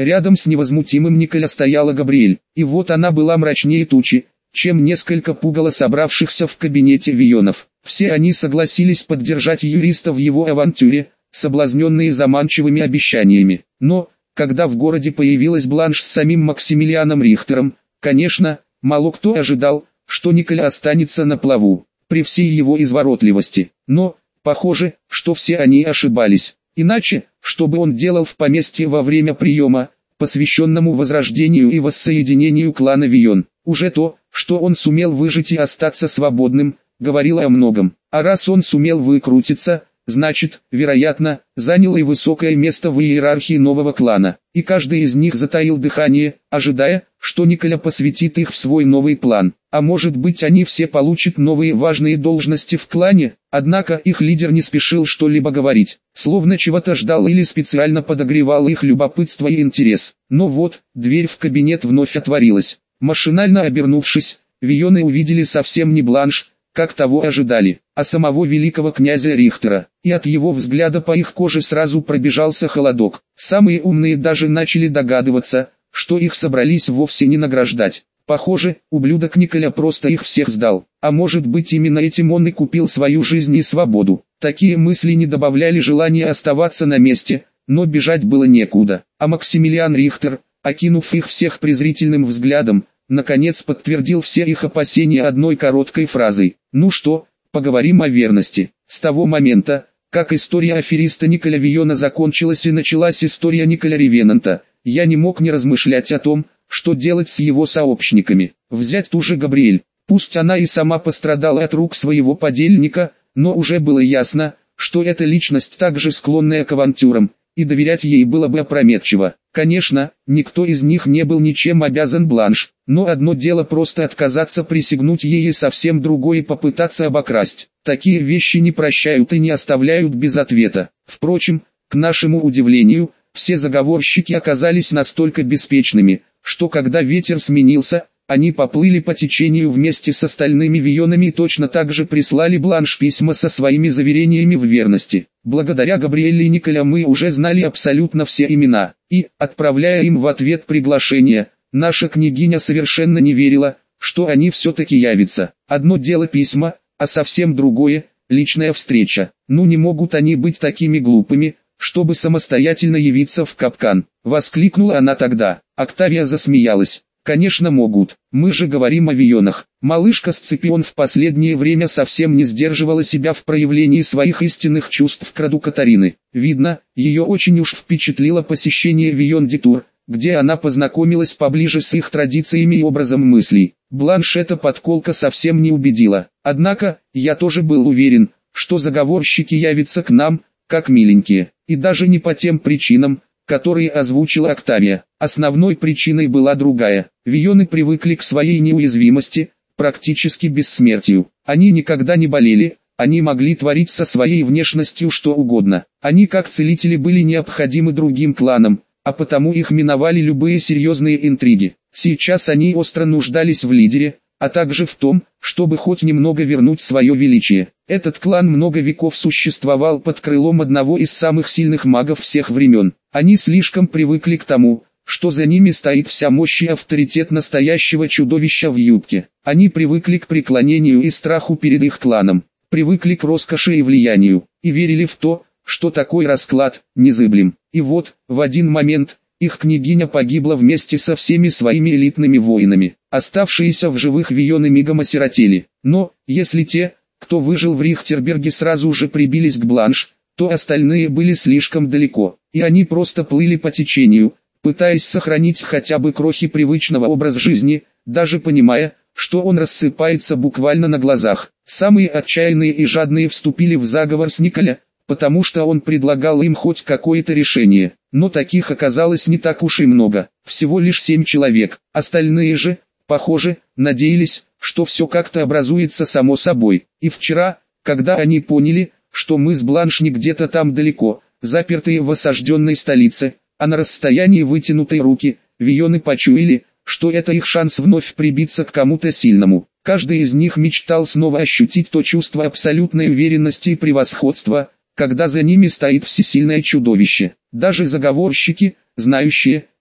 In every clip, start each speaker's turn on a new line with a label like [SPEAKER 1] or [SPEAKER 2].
[SPEAKER 1] Рядом с невозмутимым Николя стояла Габриэль, и вот она была мрачнее тучи, чем несколько пугало собравшихся в кабинете Вионов. Все они согласились поддержать юриста в его авантюре, соблазненные заманчивыми обещаниями. Но, когда в городе появилась Бланш с самим Максимилианом Рихтером, конечно, мало кто ожидал, что Николя останется на плаву, при всей его изворотливости. Но, похоже, что все они ошибались. Иначе, что бы он делал в поместье во время приема, посвященному возрождению и воссоединению клана Вион? Уже то, что он сумел выжить и остаться свободным, говорило о многом. А раз он сумел выкрутиться, значит, вероятно, занял и высокое место в иерархии нового клана. И каждый из них затаил дыхание, ожидая, что Николя посвятит их в свой новый план. А может быть, они все получат новые важные должности в клане? Однако их лидер не спешил что-либо говорить, словно чего-то ждал или специально подогревал их любопытство и интерес. Но вот, дверь в кабинет вновь отворилась. Машинально обернувшись, Вионы увидели совсем не Бланш, как того ожидали, а самого великого князя Рихтера. И от его взгляда по их коже сразу пробежался холодок. Самые умные даже начали догадываться, что их собрались вовсе не награждать. Похоже, ублюдок Николя просто их всех сдал. А может быть, именно этим он и купил свою жизнь и свободу. Такие мысли не добавляли желания оставаться на месте, но бежать было некуда. А Максимилиан Рихтер, окинув их всех презрительным взглядом, наконец подтвердил все их опасения одной короткой фразой: «Ну что, поговорим о верности». С того момента, как история афериста Николя Виона закончилась и началась история Николя Ревенанта, я не мог не размышлять о том, что делать с его сообщниками. Взять ту же Габриэль. Пусть она и сама пострадала от рук своего подельника, но уже было ясно, что эта личность также склонная к авантюрам, и доверять ей было бы опрометчиво. Конечно, никто из них не был ничем обязан Бланш, но одно дело просто отказаться присягнуть ей и совсем другое попытаться обокрасть. Такие вещи не прощают и не оставляют без ответа. Впрочем, к нашему удивлению, все заговорщики оказались настолько беспечными, что когда ветер сменился, они поплыли по течению вместе с остальными Вионами и точно так же прислали Бланш письма со своими заверениями в верности. Благодаря Габриэле и Николя мы уже знали абсолютно все имена, и, отправляя им в ответ приглашение, наша княгиня совершенно не верила, что они все-таки явятся. Одно дело письма, а совсем другое – личная встреча. Ну не могут они быть такими глупыми, чтобы самостоятельно явиться в капкан. Воскликнула она тогда. Октавия засмеялась. Конечно могут, мы же говорим о Вионах. Малышка Сципион в последнее время совсем не сдерживала себя в проявлении своих истинных чувств к роду Катарины. Видно, ее очень уж впечатлило посещение Вион-Ди-Тур, где она познакомилась поближе с их традициями и образом мыслей. Бланш эта подколка совсем не убедила. Однако, я тоже был уверен, что заговорщики явятся к нам, как миленькие, и даже не по тем причинам, которые озвучила Октавия. Основной причиной была другая. Вионы привыкли к своей неуязвимости, практически бессмертию. Они никогда не болели, они могли творить со своей внешностью что угодно. Они как целители были необходимы другим кланам, а потому их миновали любые серьезные интриги. Сейчас они остро нуждались в лидере, а также в том, чтобы хоть немного вернуть свое величие. Этот клан много веков существовал под крылом одного из самых сильных магов всех времен. Они слишком привыкли к тому, что за ними стоит вся мощь и авторитет настоящего чудовища в юбке. Они привыкли к преклонению и страху перед их кланом, привыкли к роскоши и влиянию, и верили в то, что такой расклад незыблем. И вот, в один момент, их княгиня погибла вместе со всеми своими элитными воинами. Оставшиеся в живых Вионы мигом осиротели. Но, если те, кто выжил в Рихтерберге, сразу же прибились к Бланш, то остальные были слишком далеко, и они просто плыли по течению, пытаясь сохранить хотя бы крохи привычного образа жизни, даже понимая, что он рассыпается буквально на глазах. Самые отчаянные и жадные вступили в заговор с Николя, потому что он предлагал им хоть какое-то решение. Но таких оказалось не так уж и много, всего лишь 7 человек. Остальные же, похоже, надеялись, что все как-то образуется само собой. И вчера, когда они поняли, что мы с Бланш не где-то там далеко, запертые в осажденной столице, а на расстоянии вытянутой руки, Вионы почуяли, что это их шанс вновь прибиться к кому-то сильному. Каждый из них мечтал снова ощутить то чувство абсолютной уверенности и превосходства, когда за ними стоит всесильное чудовище. Даже заговорщики, знающие,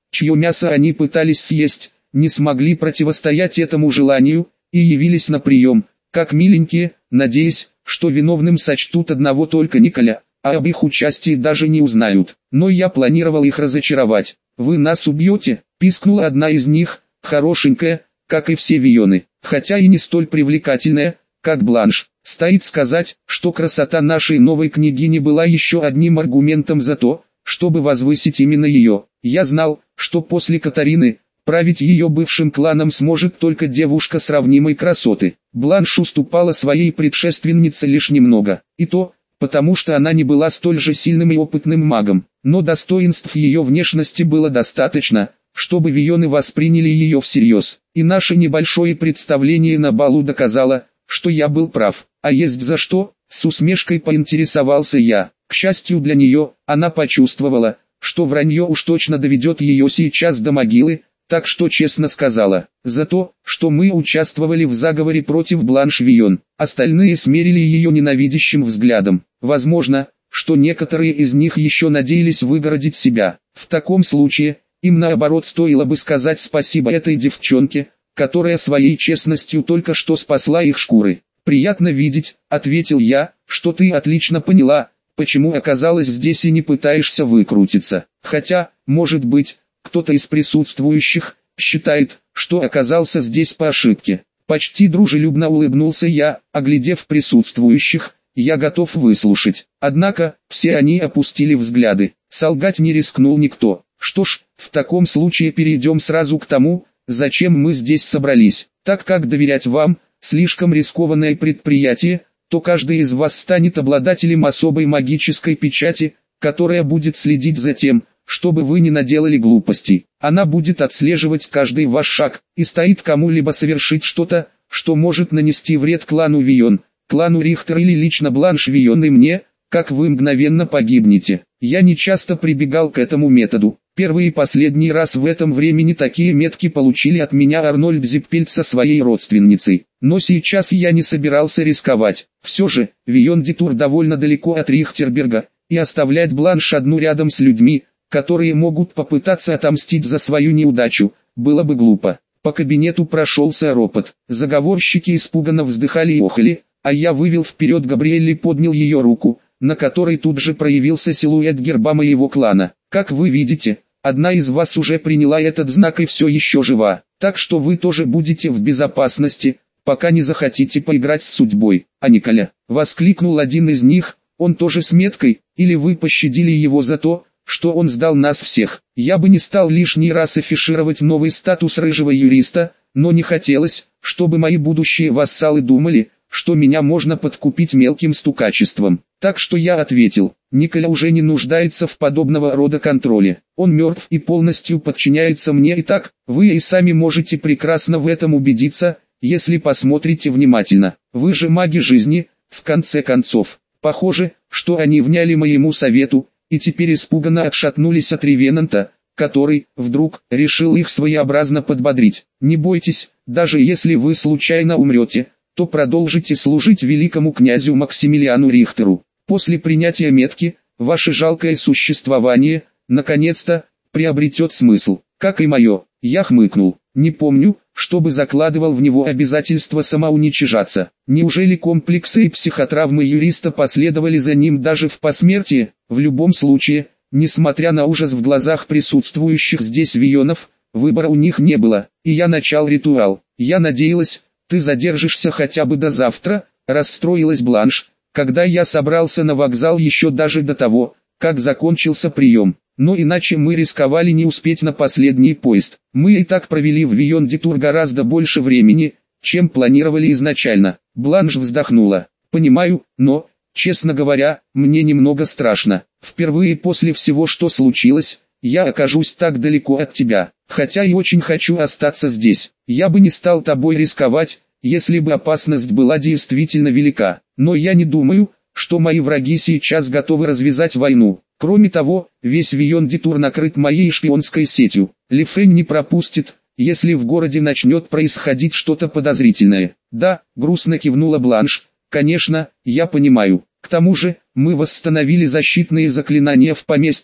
[SPEAKER 1] чье мясо они пытались съесть, не смогли противостоять этому желанию, и явились на прием, как миленькие, надеясь, что виновным сочтут одного только Николя, а об их участии даже не узнают. Но я планировал их разочаровать. «Вы нас убьете?» – пискнула одна из них, хорошенькая, как и все вионы, хотя и не столь привлекательная, как Бланш. Стоит сказать, что красота нашей новой княгини была еще одним аргументом за то, чтобы возвысить именно ее. Я знал, что после Катарины, править ее бывшим кланом сможет только девушка сравнимой красоты. Бланш уступала своей предшественнице лишь немного, и то, потому что она не была столь же сильным и опытным магом, но достоинств ее внешности было достаточно, чтобы вионы восприняли ее всерьез. И наше небольшое представление на балу доказало, что я был прав. «А есть за что?» — с усмешкой поинтересовался я. К счастью для нее, она почувствовала, что вранье уж точно доведет ее сейчас до могилы, так что честно сказала: «За то, что мы участвовали в заговоре против Бланш Вион». Остальные смерили ее ненавидящим взглядом. Возможно, что некоторые из них еще надеялись выгородить себя. В таком случае, им наоборот стоило бы сказать спасибо этой девчонке, которая своей честностью только что спасла их шкуры. «Приятно видеть», — ответил я, — «что ты отлично поняла, почему оказалась здесь и не пытаешься выкрутиться. Хотя, может быть, кто-то из присутствующих считает, что оказался здесь по ошибке». Почти дружелюбно улыбнулся я, оглядев присутствующих. «Я готов выслушать». Однако, все они опустили взгляды. Солгать не рискнул никто. «Что ж, в таком случае перейдем сразу к тому, зачем мы здесь собрались. Так как доверять вам – слишком рискованное предприятие, то каждый из вас станет обладателем особой магической печати, которая будет следить за тем, чтобы вы не наделали глупостей. Она будет отслеживать каждый ваш шаг, и стоит кому-либо совершить что-то, что может нанести вред клану Вион, клану Рихтер или лично Бланш Вион и мне, как вы мгновенно погибнете». Я не часто прибегал к этому методу. Первый и последний раз в этом времени такие метки получили от меня Арнольд Зиппельд со своей родственницей. Но сейчас я не собирался рисковать. Все же, Вион-Детур довольно далеко от Рихтерберга, и оставлять Бланш одну рядом с людьми, которые могут попытаться отомстить за свою неудачу, было бы глупо. По кабинету прошелся ропот. Заговорщики испуганно вздыхали и охали, а я вывел вперед Габриэль и поднял ее руку, на которой тут же проявился силуэт герба моего клана. Как вы видите, одна из вас уже приняла этот знак и все еще жива, так что вы тоже будете в безопасности, пока не захотите поиграть с судьбой. «А Николя!» — воскликнул один из них, «он тоже с меткой, или вы пощадили его за то, что он сдал нас всех?» Я бы не стал лишний раз афишировать новый статус рыжего юриста, но не хотелось, чтобы мои будущие вассалы думали, что меня можно подкупить мелким стукачеством. Так что я ответил: «Николя уже не нуждается в подобного рода контроле. Он мертв и полностью подчиняется мне, и так, вы и сами можете прекрасно в этом убедиться, если посмотрите внимательно. Вы же маги жизни, в конце концов». Похоже, что они вняли моему совету, и теперь испуганно отшатнулись от Ревенанта, который, вдруг, решил их своеобразно подбодрить. «Не бойтесь, даже если вы случайно умрете, то продолжите служить великому князю Максимилиану Рихтеру. После принятия метки, ваше жалкое существование, наконец-то, приобретет смысл, как и мое». Я хмыкнул. Не помню, чтобы закладывал в него обязательство самоуничижаться. Неужели комплексы и психотравмы юриста последовали за ним даже в посмертии? В любом случае, несмотря на ужас в глазах присутствующих здесь вионов, выбора у них не было, и я начал ритуал. «Я надеялась, ты задержишься хотя бы до завтра», — расстроилась Бланш, когда я собрался на вокзал еще даже до того, как закончился прием. Но иначе мы рисковали не успеть на последний поезд. Мы и так провели в Вион-Детур гораздо больше времени, чем планировали изначально. Бланш вздохнула. «Понимаю, но, честно говоря, мне немного страшно. Впервые после всего, что случилось, я окажусь так далеко от тебя. Хотя и очень хочу остаться здесь. Я бы не стал тобой рисковать, если бы опасность была действительно велика. Но я не думаю, что мои враги сейчас готовы развязать войну. Кроме того, весь Вион-Детур накрыт моей шпионской сетью. Лифэнь не пропустит, если в городе начнет происходить что-то подозрительное». «Да», — грустно кивнула Бланш, — «конечно, я понимаю. К тому же, мы восстановили защитные заклинания в поместье,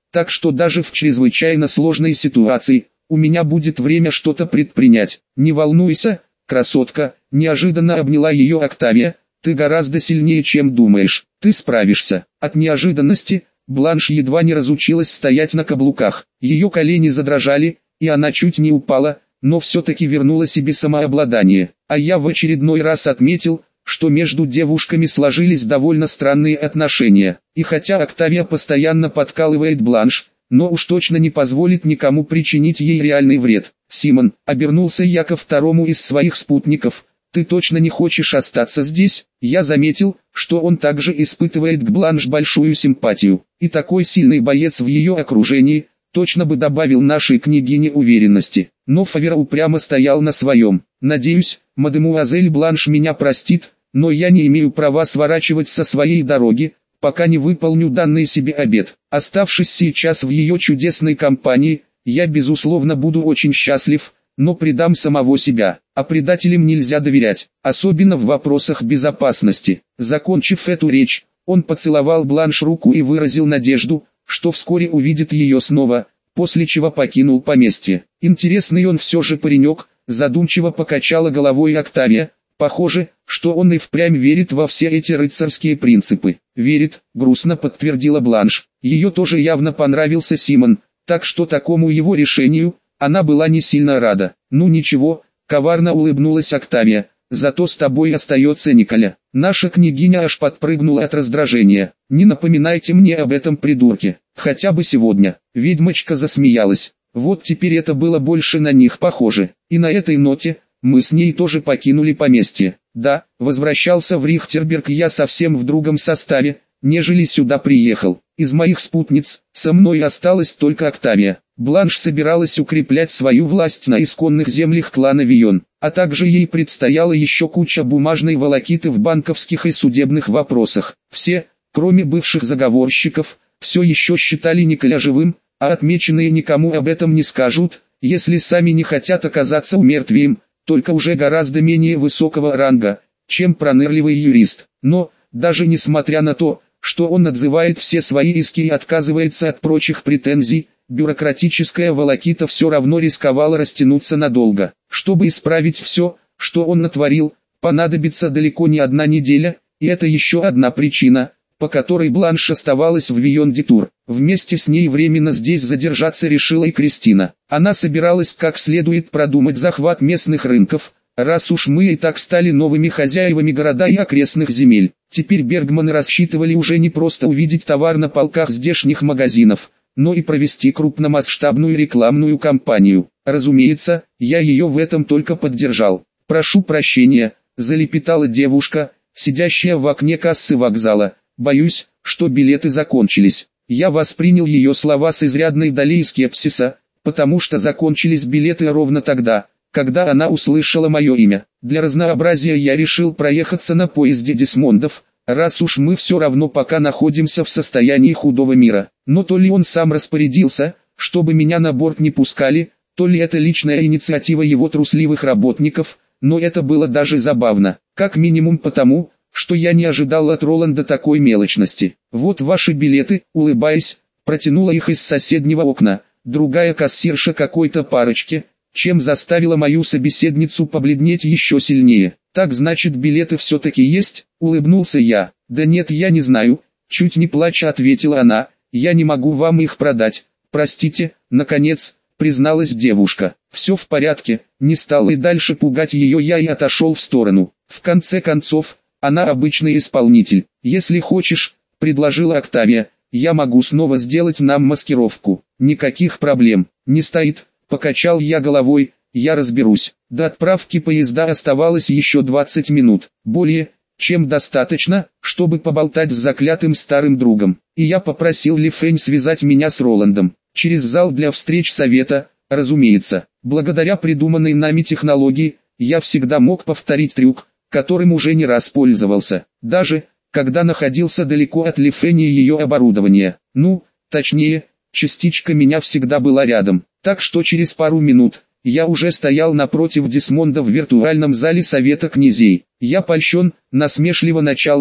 [SPEAKER 1] так что даже в чрезвычайно сложной ситуации, у меня будет время что-то предпринять. Не волнуйся, красотка, неожиданно обняла ее Октавия, ты гораздо сильнее, чем думаешь, ты справишься. От неожиданности, Бланш едва не разучилась стоять на каблуках, ее колени задрожали, и она чуть не упала, но все-таки вернула себе самообладание. А я в очередной раз отметил, что между девушками сложились довольно странные отношения. И хотя Октавия постоянно подкалывает Бланш, но уж точно не позволит никому причинить ей реальный вред. «Симон», — обернулся я ко второму из своих спутников, — «ты точно не хочешь остаться здесь?» Я заметил, что он также испытывает к Бланш большую симпатию, и такой сильный боец в ее окружении точно бы добавил нашей княгине уверенности. Но Фавер упрямо стоял на своем. «Надеюсь, мадемуазель Бланш меня простит, но я не имею права сворачивать со своей дороги, пока не выполню данный себе обет. Оставшись сейчас в ее чудесной компании, я безусловно буду очень счастлив, но предам самого себя. А предателям нельзя доверять, особенно в вопросах безопасности». Закончив эту речь, он поцеловал Бланш руку и выразил надежду, что вскоре увидит ее снова, после чего покинул поместье. «Интересный он все же паренек», задумчиво покачала головой Октавия. «Похоже, что он и впрямь верит во все эти рыцарские принципы». «Верит», грустно подтвердила Бланш. Ее тоже явно понравился Симон, так что такому его решению она была не сильно рада. «Ну ничего», коварно улыбнулась Октавия, «зато с тобой остается Николя». Наша княгиня аж подпрыгнула от раздражения. «Не напоминайте мне об этом придурке, хотя бы сегодня». Ведьмочка засмеялась. Вот теперь это было больше на них похоже. И на этой ноте мы с ней тоже покинули поместье. Да, возвращался в Рихтерберг я совсем в другом составе, нежели сюда приехал. Из моих спутниц, со мной осталась только Октавия. Бланш собиралась укреплять свою власть на исконных землях клана Вион, а также ей предстояла еще куча бумажной волокиты в банковских и судебных вопросах. Все, кроме бывших заговорщиков, все еще считали Николя живым, а отмеченные никому об этом не скажут, если сами не хотят оказаться умертвием, только уже гораздо менее высокого ранга, чем пронырливый юрист. Но, даже несмотря на то, что он отзывает все свои иски и отказывается от прочих претензий, бюрократическая волокита все равно рисковала растянуться надолго. Чтобы исправить все, что он натворил, понадобится далеко не одна неделя, и это еще одна причина, по которой Бланш оставалась в Вион-де-Тур. Вместе с ней временно здесь задержаться решила и Кристина. Она собиралась как следует продумать захват местных рынков, раз уж мы и так стали новыми хозяевами города и окрестных земель. Теперь Бергманы рассчитывали уже не просто увидеть товар на полках здешних магазинов, но и провести крупномасштабную рекламную кампанию. Разумеется, я ее в этом только поддержал. «Прошу прощения», — залепетала девушка, сидящая в окне кассы вокзала. «Боюсь, что билеты закончились». Я воспринял ее слова с изрядной долей скепсиса, потому что закончились билеты ровно тогда, когда она услышала мое имя. Для разнообразия я решил проехаться на поезде Десмондов, раз уж мы все равно пока находимся в состоянии худого мира. Но то ли он сам распорядился, чтобы меня на борт не пускали, то ли это личная инициатива его трусливых работников, но это было даже забавно, как минимум потому, что я не ожидал от Роланда такой мелочности. «Вот ваши билеты», улыбаясь, протянула их из соседнего окна, другая кассирша какой-то парочки, чем заставила мою собеседницу побледнеть еще сильнее. «Так значит билеты все-таки есть?» — улыбнулся я. «Да нет, я не знаю», — чуть не плача ответила она, «я не могу вам их продать, простите», наконец, призналась девушка. «Все в порядке», не стал и дальше пугать ее я и отошел в сторону. В конце концов, она обычный исполнитель. «Если хочешь», — предложила Октавия, «я могу снова сделать нам маскировку». «Никаких проблем, не стоит», — покачал я головой, «я разберусь». До отправки поезда оставалось еще 20 минут, более чем достаточно, чтобы поболтать с заклятым старым другом. И я попросил Ли Фэнь связать меня с Роландом, через зал для встреч совета, разумеется. Благодаря придуманной нами технологии, я всегда мог повторить трюк, которым уже не раз пользовался, даже когда находился далеко от Ли Фэнь и ее оборудования. Ну, точнее, частичка меня всегда была рядом, так что через пару минут я уже стоял напротив Десмонда в виртуальном зале Совета Князей. «Я польщен», насмешливо начал он,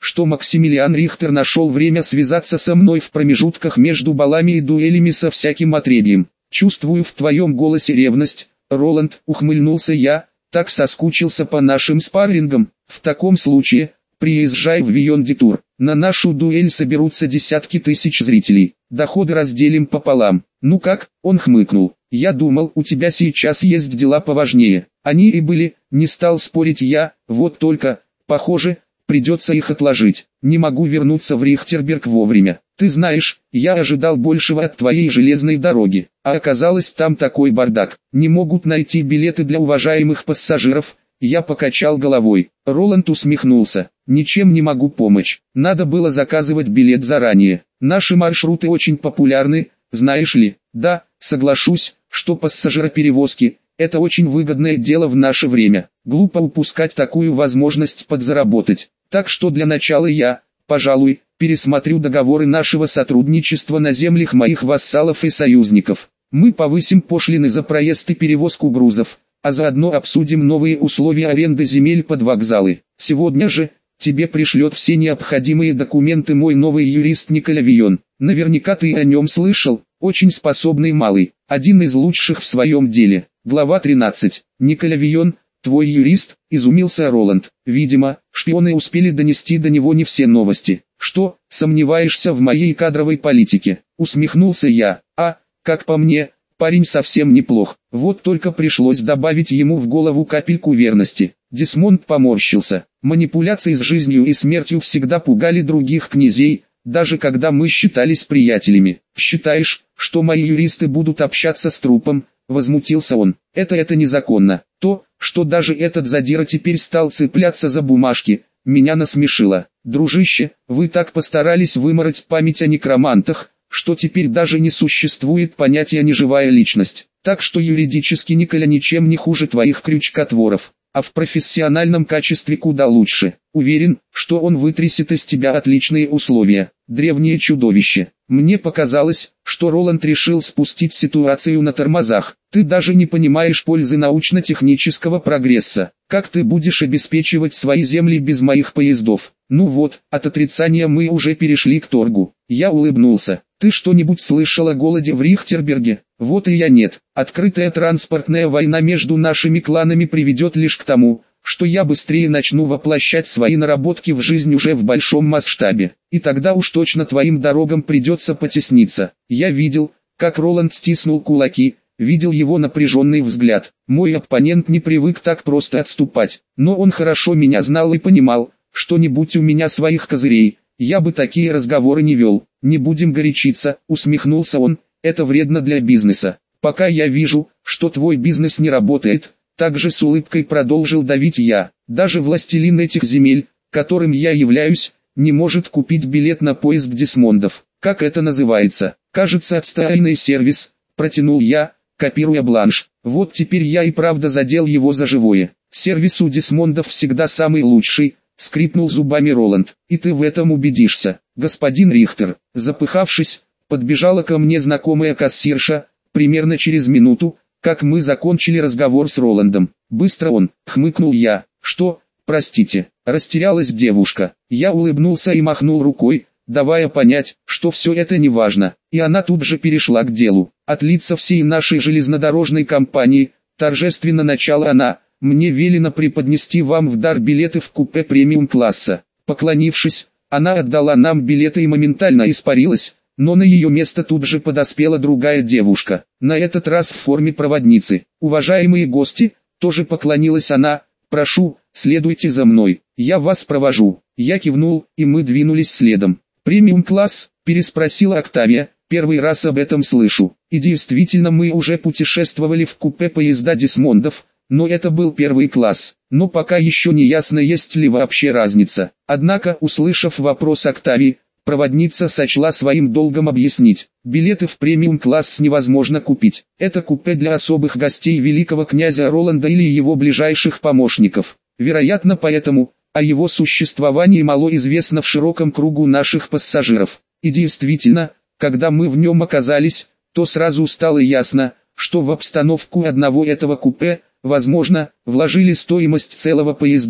[SPEAKER 1] что Максимилиан Рихтер нашел время связаться со мной в промежутках между балами и дуэлями со всяким отребьем. Чувствую в твоем голосе ревность, Роланд, ухмыльнулся я, так соскучился по нашим спаррингам. В таком случае, приезжай в Вийон-де-Тур. На нашу дуэль соберутся десятки тысяч зрителей. Доходы разделим пополам. Ну как? Он хмыкнул. Я думал, у тебя сейчас есть дела поважнее. Они и были, не стал спорить я, вот только, похоже, придется их отложить. Не могу вернуться в Рихтерберг вовремя. Ты знаешь, я ожидал большего от твоей железной дороги, а оказалось там такой бардак. Не могут найти билеты для уважаемых пассажиров. Я покачал головой. Роланд усмехнулся. Ничем не могу помочь. Надо было заказывать билет заранее. Наши маршруты очень популярны, знаешь ли. Да, соглашусь, что пассажироперевозки – это очень выгодное дело в наше время. Глупо упускать такую возможность подзаработать. Так что для начала я, пожалуй, пересмотрю договоры нашего сотрудничества на землях моих вассалов и союзников. Мы повысим пошлины за проезд и перевозку грузов, а заодно обсудим новые условия аренды земель под вокзалы. Сегодня же тебе пришлет все необходимые документы мой новый юрист Николя Вийон. Наверняка ты о нем слышал, очень способный малый, один из лучших в своем деле. Глава 13. Николя Вийон, твой юрист, изумился Роланд. Видимо, шпионы успели донести до него не все новости. Что, сомневаешься в моей кадровой политике? Усмехнулся я. Как по мне, парень совсем неплох. Вот только пришлось добавить ему в голову капельку верности. Десмонд поморщился. Манипуляции с жизнью и смертью всегда пугали других князей, даже когда мы считались приятелями. Считаешь, что мои юристы будут общаться с трупом? Возмутился он. Это незаконно. То, что даже этот задира теперь стал цепляться за бумажки, меня насмешило. Дружище, вы так постарались вымороть память о некромантах, что теперь даже не существует понятия «неживая личность». Так что юридически Николя ничем не хуже твоих крючкотворов, а в профессиональном качестве куда лучше. Уверен, что он вытрясет из тебя отличные условия. Древнее чудовище. Мне показалось, что Роланд решил спустить ситуацию на тормозах. Ты даже не понимаешь пользы научно-технического прогресса. Как ты будешь обеспечивать свои земли без моих поездов? Ну вот, от отрицания мы уже перешли к торгу. Я улыбнулся. Ты что-нибудь слышал о голоде в Рихтерберге? Вот и я нет. Открытая транспортная война между нашими кланами приведет лишь к тому, что я быстрее начну воплощать свои наработки в жизнь уже в большом масштабе. И тогда уж точно твоим дорогам придется потесниться. Я видел, как Роланд стиснул кулаки, видел его напряженный взгляд. Мой оппонент не привык так просто отступать, но он хорошо меня знал и понимал, что не будь у меня своих козырей, я бы такие разговоры не вел. Не будем горячиться, усмехнулся он, это вредно для бизнеса. Пока я вижу, что твой бизнес не работает, также с улыбкой продолжил давить я. Даже властелин этих земель, которым я являюсь, не может купить билет на поезд Десмондов. Как это называется? Кажется, отстойный сервис, протянул я, копируя бланш. Вот теперь я и правда задел его за живое. Сервис у Десмондов всегда самый лучший, скрипнул зубами Роланд. И ты в этом убедишься. Господин Рихтер, запыхавшись, подбежала ко мне знакомая кассирша, примерно через минуту, как мы закончили разговор с Роландом. Быстро он, хмыкнул я. Что, простите, растерялась девушка. Я улыбнулся и махнул рукой, давая понять, что все это не важно. И она тут же перешла к делу. От лица всей нашей железнодорожной компании, торжественно начала она, мне велено преподнести вам в дар билеты в купе премиум-класса. Поклонившись, она отдала нам билеты и моментально испарилась. Но на ее место тут же подоспела другая девушка, на этот раз в форме проводницы. Уважаемые гости, тоже поклонилась она, прошу, следуйте за мной, я вас провожу. Я кивнул, и мы двинулись следом. Премиум-класс, переспросила Октавия, первый раз об этом слышу. И действительно мы уже путешествовали в купе поезда Десмондов, но это был первый класс. Но пока еще не ясно, есть ли вообще разница. Однако, услышав вопрос Октавии, проводница сочла своим долгом объяснить. Билеты в премиум-класс невозможно купить. Это купе для особых гостей великого князя Роланда или его ближайших помощников. Вероятно, поэтому о его существовании мало известно в широком кругу наших пассажиров. И действительно, когда мы в нем оказались, то сразу стало ясно, что в обстановку одного этого купе, возможно, вложили стоимость целого поезда.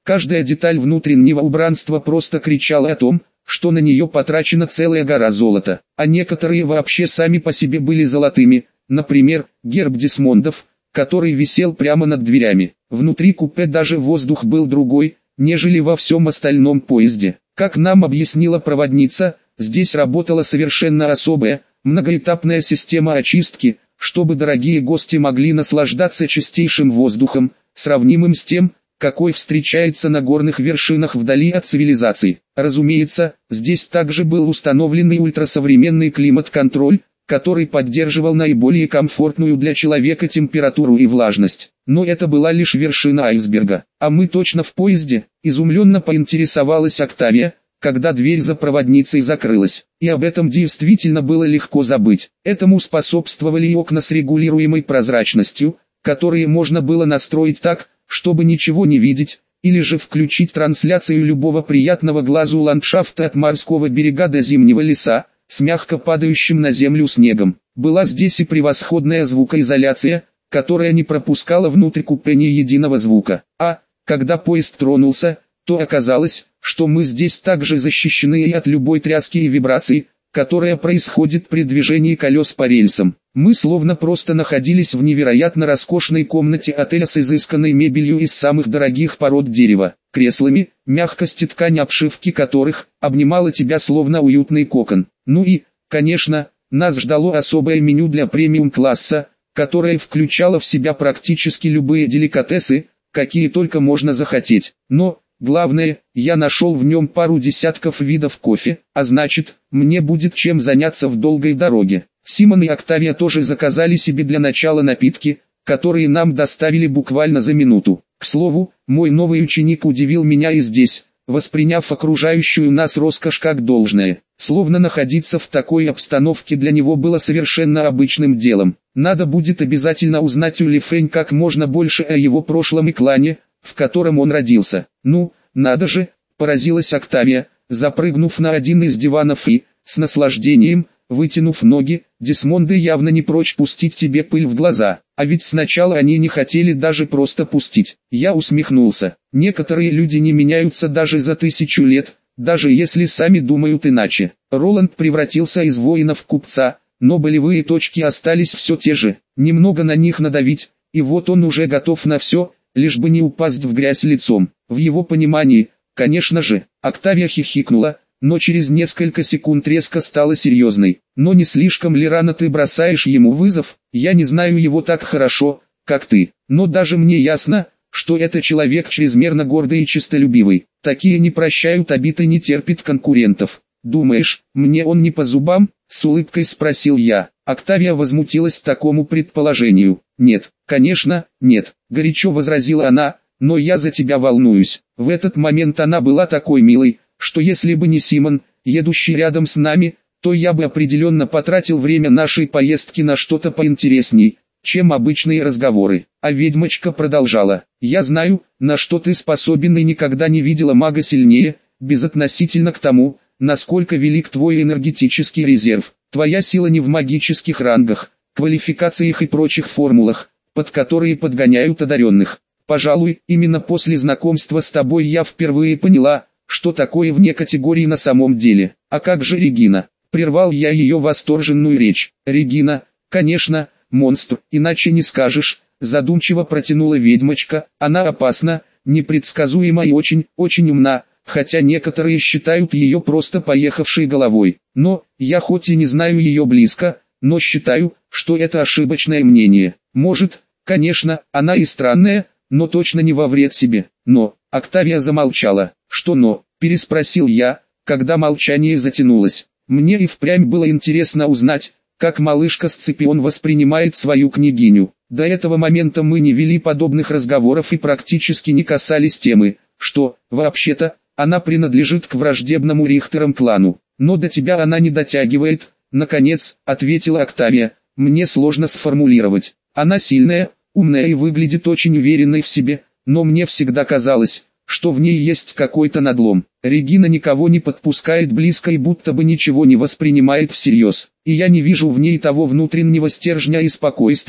[SPEAKER 1] Каждая деталь внутреннего убранства просто кричала о том, что на нее потрачена целая гора золота, а некоторые вообще сами по себе были золотыми, например, герб Десмондов, который висел прямо над дверями. Внутри купе даже воздух был другой, нежели во всем остальном поезде. Как нам объяснила проводница, здесь работала совершенно особая, многоэтапная система очистки, чтобы дорогие гости могли наслаждаться чистейшим воздухом, сравнимым с тем, какой встречается на горных вершинах вдали от цивилизации. Разумеется, здесь также был установлен и ультрасовременный климат-контроль, который поддерживал наиболее комфортную для человека температуру и влажность. Но это была лишь вершина айсберга. А мы точно в поезде? Изумленно поинтересовалась Октавия, когда дверь за проводницей закрылась. И об этом действительно было легко забыть. Этому способствовали и окна с регулируемой прозрачностью, которые можно было настроить так, чтобы ничего не видеть, или же включить трансляцию любого приятного глазу ландшафта от морского берега до зимнего леса, с мягко падающим на землю снегом. Была здесь и превосходная звукоизоляция, которая не пропускала внутрь купе ни единого звука. А, когда поезд тронулся, то оказалось, что мы здесь также защищены и от любой тряски и вибраций, которая происходит при движении колес по рельсам. Мы словно просто находились в невероятно роскошной комнате отеля с изысканной мебелью из самых дорогих пород дерева, креслами, мягкости ткани обшивки которых обнимала тебя словно уютный кокон. Ну и, конечно, нас ждало особое меню для премиум-класса, которое включало в себя практически любые деликатесы, какие только можно захотеть. Но, главное, я нашел в нем пару десятков видов кофе, а значит, мне будет чем заняться в долгой дороге. Симон и Октавия тоже заказали себе для начала напитки, которые нам доставили буквально за минуту. К слову, мой новый ученик удивил меня и здесь, восприняв окружающую нас роскошь как должное. Словно находиться в такой обстановке для него было совершенно обычным делом. Надо будет обязательно узнать у Ли Фэнь как можно больше о его прошлом и клане, в котором он родился. Ну, надо же, поразилась Октавия, запрыгнув на один из диванов и, с наслаждением, вытянув ноги, Десмонды явно не прочь пустить тебе пыль в глаза. А ведь сначала они не хотели даже просто пустить. Я усмехнулся. Некоторые люди не меняются даже за 1000 лет, даже если сами думают иначе. Роланд превратился из воина в купца, но болевые точки остались все те же. Немного на них надавить, и вот он уже готов на все, лишь бы не упасть в грязь лицом. В его понимании, конечно же, Октавия хихикнула, но через несколько секунд резко стала серьезной. Но не слишком ли рано ты бросаешь ему вызов? Я не знаю его так хорошо, как ты. Но даже мне ясно, что это человек чрезмерно гордый и честолюбивый. Такие не прощают обид и не терпят конкурентов. Думаешь, мне он не по зубам? С улыбкой спросил я. Октавия возмутилась такому предположению. Нет, конечно, нет, горячо возразила она, но я за тебя волнуюсь. В этот момент она была такой милой, что если бы не Симон, едущий рядом с нами, то я бы определенно потратил время нашей поездки на что-то поинтересней, чем обычные разговоры. А ведьмочка продолжала. Я знаю, на что ты способен и никогда не видела мага сильнее, безотносительно к тому, насколько велик твой энергетический резерв. Твоя сила не в магических рангах, квалификациях и прочих формулах, под которые подгоняют одаренных. Пожалуй, именно после знакомства с тобой я впервые поняла, что такое вне категории на самом деле. А как же Регина? Прервал я ее восторженную речь. Регина, конечно, монстр, иначе не скажешь, задумчиво протянула ведьмочка. Она опасна, непредсказуема и очень, очень умна, хотя некоторые считают ее просто поехавшей головой. Но, я хоть и не знаю ее близко, но считаю, что это ошибочное мнение. Может, конечно, она и странная, но точно не во вред себе. Но, Октавия замолчала. Что но, переспросил я, когда молчание затянулось. Мне и впрямь было интересно узнать, как малышка Сципион воспринимает свою княгиню. До этого момента мы не вели подобных разговоров и практически не касались темы, что, вообще-то, она принадлежит к враждебному Рихтерам клану. Но до тебя она не дотягивает, наконец, ответила Октавия. Мне сложно сформулировать. Она сильная, умная и выглядит очень уверенной в себе, но мне всегда казалось, что в ней есть какой-то надлом. Регина никого не подпускает близко и будто бы ничего не воспринимает всерьез. И я не вижу в ней того внутреннего стержня и спокойствия,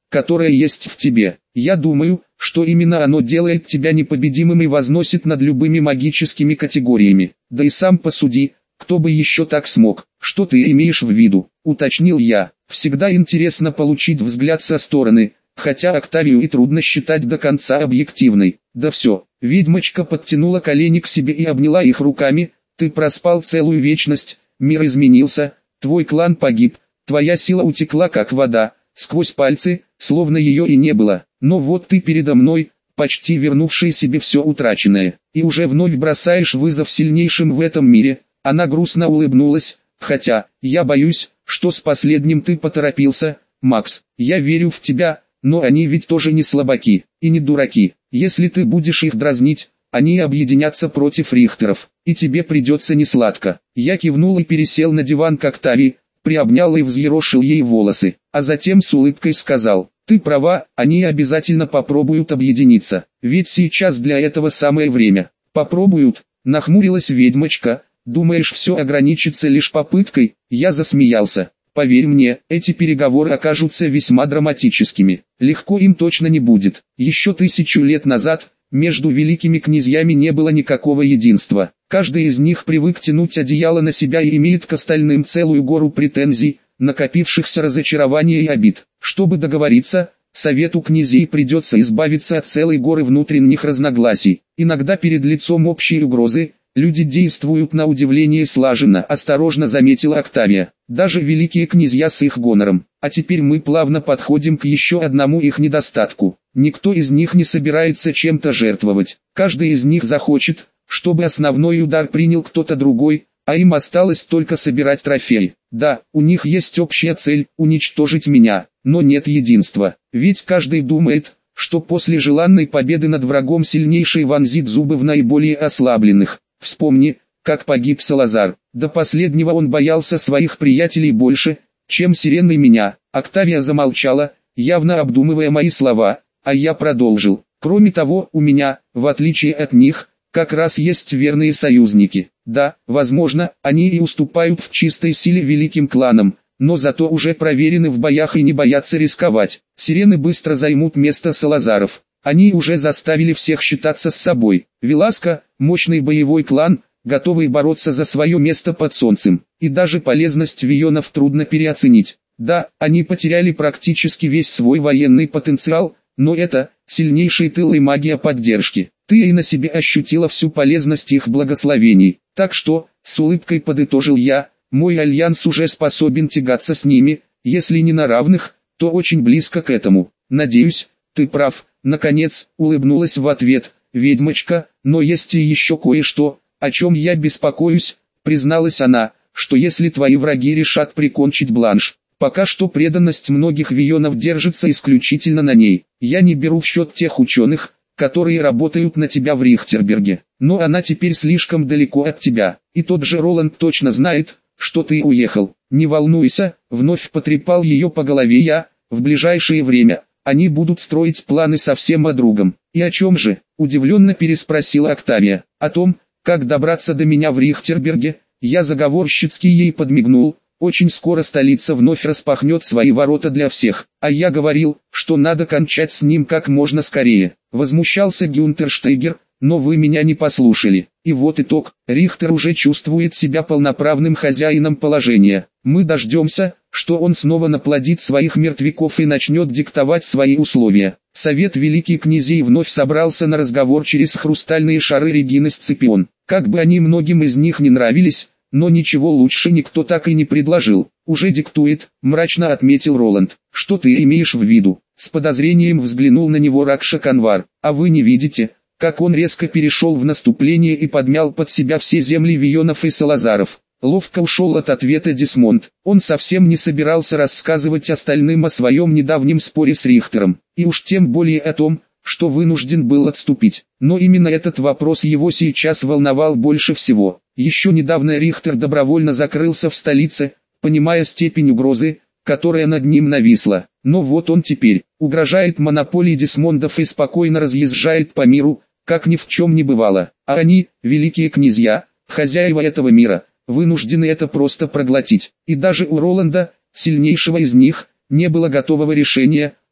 [SPEAKER 1] которое есть в тебе. Я думаю, что именно оно делает тебя непобедимым и возносит над любыми магическими категориями. Да и сам посуди, кто бы еще так смог. Что ты имеешь в виду, уточнил я. Всегда интересно получить взгляд со стороны, хотя Октавию и трудно считать до конца объективной. Да все, ведьмочка подтянула колени к себе и обняла их руками. Ты проспал целую вечность, мир изменился, твой клан погиб, твоя сила утекла как вода, сквозь пальцы, словно ее и не было. Но вот ты передо мной, почти вернувший себе все утраченное, и уже вновь бросаешь вызов сильнейшим в этом мире. Она грустно улыбнулась, хотя, я боюсь, что с последним ты поторопился, Макс. Я верю в тебя, но они ведь тоже не слабаки, и не дураки. Если ты будешь их дразнить, они объединятся против Рихтеров, и тебе придется несладко. Я кивнул и пересел на диван к Октавии, приобнял и взъерошил ей волосы, а затем с улыбкой сказал: ты права, они обязательно попробуют объединиться, ведь сейчас для этого самое время. Попробуют, нахмурилась ведьмочка, думаешь, все ограничится лишь попыткой? Я засмеялся. Поверь мне, эти переговоры окажутся весьма драматическими. Легко им точно не будет. Еще 1000 лет назад между великими князьями не было никакого единства. Каждый из них привык тянуть одеяло на себя и имеет к остальным целую гору претензий, накопившихся разочарований и обид. Чтобы договориться, совету князей придется избавиться от целой горы внутренних разногласий. Иногда перед лицом общей угрозы люди действуют на удивление слаженно, осторожно заметила Октавия. Даже великие князья с их гонором. А теперь мы плавно подходим к еще одному их недостатку. Никто из них не собирается чем-то жертвовать. Каждый из них захочет, чтобы основной удар принял кто-то другой, а им осталось только собирать трофеи. Да, у них есть общая цель – уничтожить меня, но нет единства. Ведь каждый думает, что после желанной победы над врагом сильнейший вонзит зубы в наиболее ослабленных. Вспомни, как погиб Салазар. До последнего он боялся своих приятелей больше, чем Сирены меня. Октавия замолчала, явно обдумывая мои слова, а я продолжил. Кроме того, у меня, в отличие от них, как раз есть верные союзники. Да, возможно, они и уступают в чистой силе великим кланам, но зато уже проверены в боях и не боятся рисковать. Сирены быстро займут место Салазаров. Они уже заставили всех считаться с собой. Веласка – мощный боевой клан, готовый бороться за свое место под солнцем. И даже полезность вийонов трудно переоценить. Да, они потеряли практически весь свой военный потенциал, но это сильнейший тыл и магия поддержки. Ты и на себе ощутила всю полезность их благословений. Так что, с улыбкой подытожил я, мой альянс уже способен тягаться с ними, если не на равных, то очень близко к этому. Надеюсь, ты прав. Наконец, улыбнулась в ответ ведьмочка, но есть и еще кое-что, о чем я беспокоюсь, призналась она, что если твои враги решат прикончить Бланш, пока что преданность многих вийонов держится исключительно на ней. Я не беру в счет тех ученых, которые работают на тебя в Рихтерберге, но она теперь слишком далеко от тебя, и тот же Роланд точно знает, что ты уехал. Не волнуйся, вновь потрепал ее по голове я, в ближайшее время они будут строить планы совсем о другом. И о чем же? Удивленно переспросила Октавия. О том, как добраться до меня в Рихтерберге. Я заговорщицки ей подмигнул. Очень скоро столица вновь распахнет свои ворота для всех. А я говорил, что надо кончать с ним как можно скорее. Возмущался Гюнтер Штейгер, но вы меня не послушали. И вот итог. Рихтер уже чувствует себя полноправным хозяином положения. Мы дождемся, что он снова наплодит своих мертвяков и начнет диктовать свои условия. Совет великих князей вновь собрался на разговор через хрустальные шары Регины Сципион. Как бы они многим из них не нравились, но ничего лучше никто так и не предложил. Уже диктует, мрачно отметил Роланд. Что ты имеешь в виду? С подозрением взглянул на него Ракша Канвар. А вы не видите, как он резко перешел в наступление и подмял под себя все земли вийонов и Салазаров? Ловко ушел от ответа Десмонд. Он совсем не собирался рассказывать остальным о своем недавнем споре с Рихтером, и уж тем более о том, что вынужден был отступить. Но именно этот вопрос его сейчас волновал больше всего. Еще недавно Рихтер добровольно закрылся в столице, понимая степень угрозы, которая над ним нависла. Но вот он теперь угрожает монополии Десмондов и спокойно разъезжает по миру, как ни в чем не бывало. А они, великие князья, хозяева этого мира, вынуждены это просто проглотить. И даже у Роланда, сильнейшего из них, не было готового решения,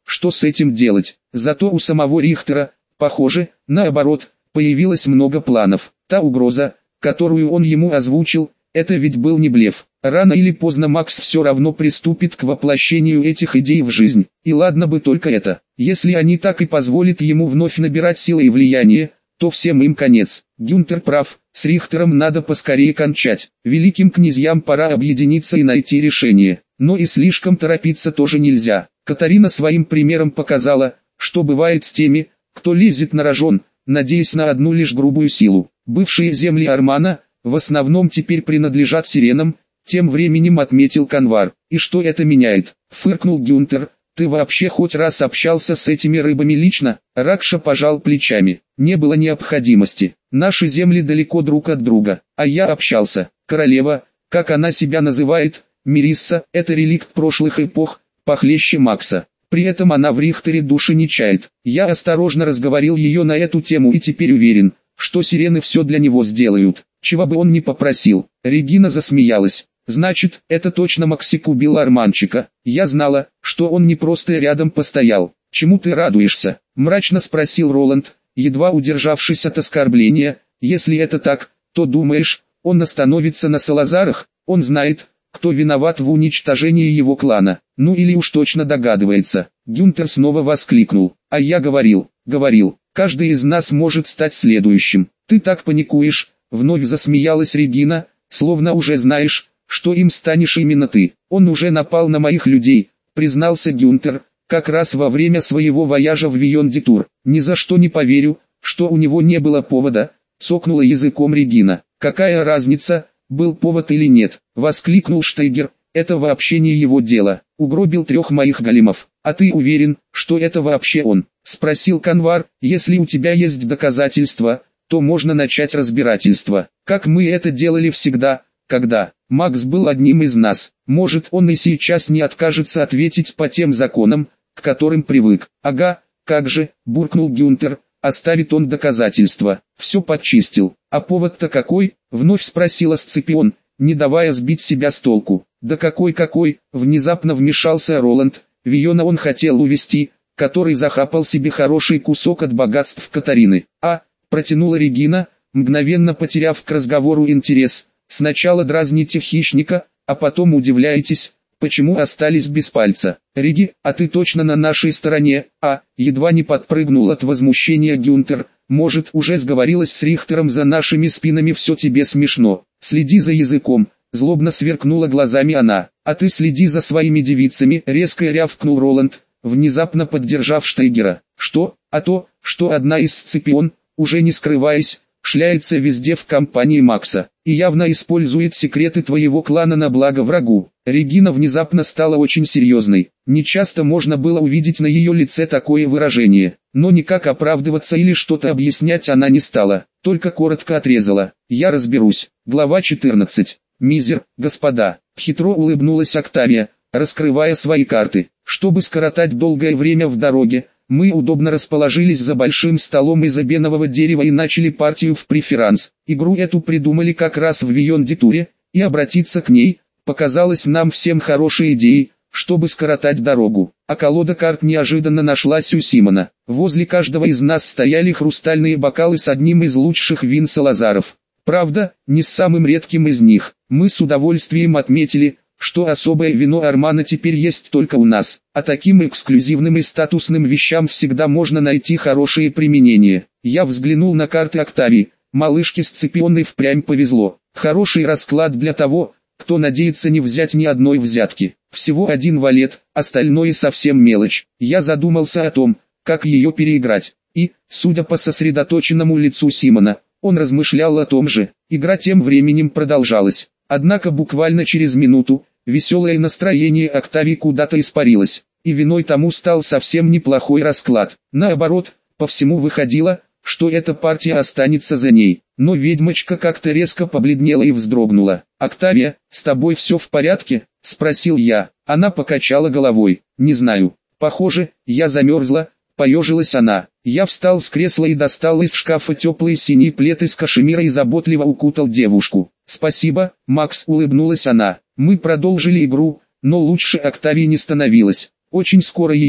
[SPEAKER 1] что с этим делать. Зато у самого Рихтера, похоже, наоборот, появилось много планов. Та угроза, которую он ему озвучил, это ведь был не блеф. Рано или поздно Макс все равно приступит к воплощению этих идей в жизнь. И ладно бы только это. Если они так и позволят ему вновь набирать силы и влияние, то всем им конец. Гюнтер прав, с Рихтером надо поскорее кончать. Великим князьям пора объединиться и найти решение. Но и слишком торопиться тоже нельзя. Катарина своим примером показала, что бывает с теми, кто лезет на рожон, надеясь на одну лишь грубую силу. Бывшие земли Армана, в основном теперь принадлежат сиренам, тем временем отметил Канвар. И что это меняет? Фыркнул Гюнтер. Ты вообще хоть раз общался с этими рыбами лично? Ракша пожал плечами. Не было необходимости. Наши земли далеко друг от друга. А я общался. Королева, как она себя называет, Мирисса, это реликт прошлых эпох, похлеще Макса. При этом она в Рихтере души не чает. Я осторожно разговорил ее на эту тему и теперь уверен, что сирены все для него сделают, чего бы он ни попросил. Регина засмеялась. Значит, это точно Максик убил Арманчика. Я знала, что он не просто рядом постоял. Чему ты радуешься? Мрачно спросил Роланд, едва удержавшись от оскорбления. Если это так, то думаешь, он остановится на Салазарах? Он знает, кто виноват в уничтожении его клана. Ну или уж точно догадывается. Гюнтер снова воскликнул. А я говорил, каждый из нас может стать следующим. Ты так паникуешь, вновь засмеялась Регина, словно уже знаешь, что им станешь именно ты. Он уже напал на моих людей, признался Гюнтер, как раз во время своего вояжа в Вийондитур. Ни за что не поверю, что у него не было повода, цокнула языком Регина. Какая разница, был повод или нет, воскликнул Штейгер, это вообще не его дело. Угробил 3 моих големов. А ты уверен, что это вообще он? Спросил Канвар. Если у тебя есть доказательства, то можно начать разбирательство. Как мы это делали всегда, когда Макс был одним из нас. Может, он и сейчас не откажется ответить по тем законам, к которым привык. Ага, как же, буркнул Гюнтер, оставит он доказательства. Все подчистил. А повод-то какой? Вновь спросила Сципион, не давая сбить себя с толку. Да какой, внезапно вмешался Роланд. Вийона он хотел увести, который захапал себе хороший кусок от богатств Катарины. Протянула Регина, мгновенно потеряв к разговору интерес. Сначала дразните хищника, а потом удивляетесь, почему остались без пальца. Реги, а ты точно на нашей стороне? Едва не подпрыгнул от возмущения Гюнтер. Может, уже сговорилась с Рихтером за нашими спинами, все тебе смешно. Следи за языком, злобно сверкнула глазами она. А ты следи за своими девицами, резко рявкнул Роланд, внезапно поддержав Штейгера. Что? А то, что одна из Сципион, уже не скрываясь, шляется везде в компании Макса, и явно использует секреты твоего клана на благо врагу. Регина внезапно стала очень серьезной. Нечасто можно было увидеть на ее лице такое выражение, но никак оправдываться или что-то объяснять она не стала, только коротко отрезала. Я разберусь. Глава 14. Мизер, господа. Хитро улыбнулась Октавия, раскрывая свои карты. Чтобы скоротать долгое время в дороге, мы удобно расположились за большим столом из обенового дерева и начали партию в преферанс. Игру эту придумали как раз в Вийондитуре, и обратиться к ней показалось нам всем хорошей идеей, чтобы скоротать дорогу. А колода карт неожиданно нашлась у Симона. Возле каждого из нас стояли хрустальные бокалы с одним из лучших вин Салазаров. Правда, не с самым редким из них. Мы с удовольствием отметили, что особое вино Армана теперь есть только у нас, а таким эксклюзивным и статусным вещам всегда можно найти хорошее применение. Я взглянул на карты Октавии, малышке Сципионой впрямь повезло. Хороший расклад для того, кто надеется не взять ни одной взятки. Всего 1 валет, остальное совсем мелочь. Я задумался о том, как ее переиграть, и, судя по сосредоточенному лицу Симона, он размышлял о том же. Игра тем временем продолжалась. Однако буквально через минуту, веселое настроение Октавии куда-то испарилось, и виной тому стал совсем неплохой расклад. Наоборот, по всему выходило, что эта партия останется за ней. Но ведьмочка как-то резко побледнела и вздрогнула. «Октавия, с тобой все в порядке?» – спросил я. Она покачала головой. «Не знаю. Похоже, я замерзла», – поежилась она. Я встал с кресла и достал из шкафа теплый синий плед из кашемира и заботливо укутал девушку. «Спасибо, Макс», — улыбнулась она. Мы продолжили игру, но лучше Октавии не становилось. Очень скоро ее,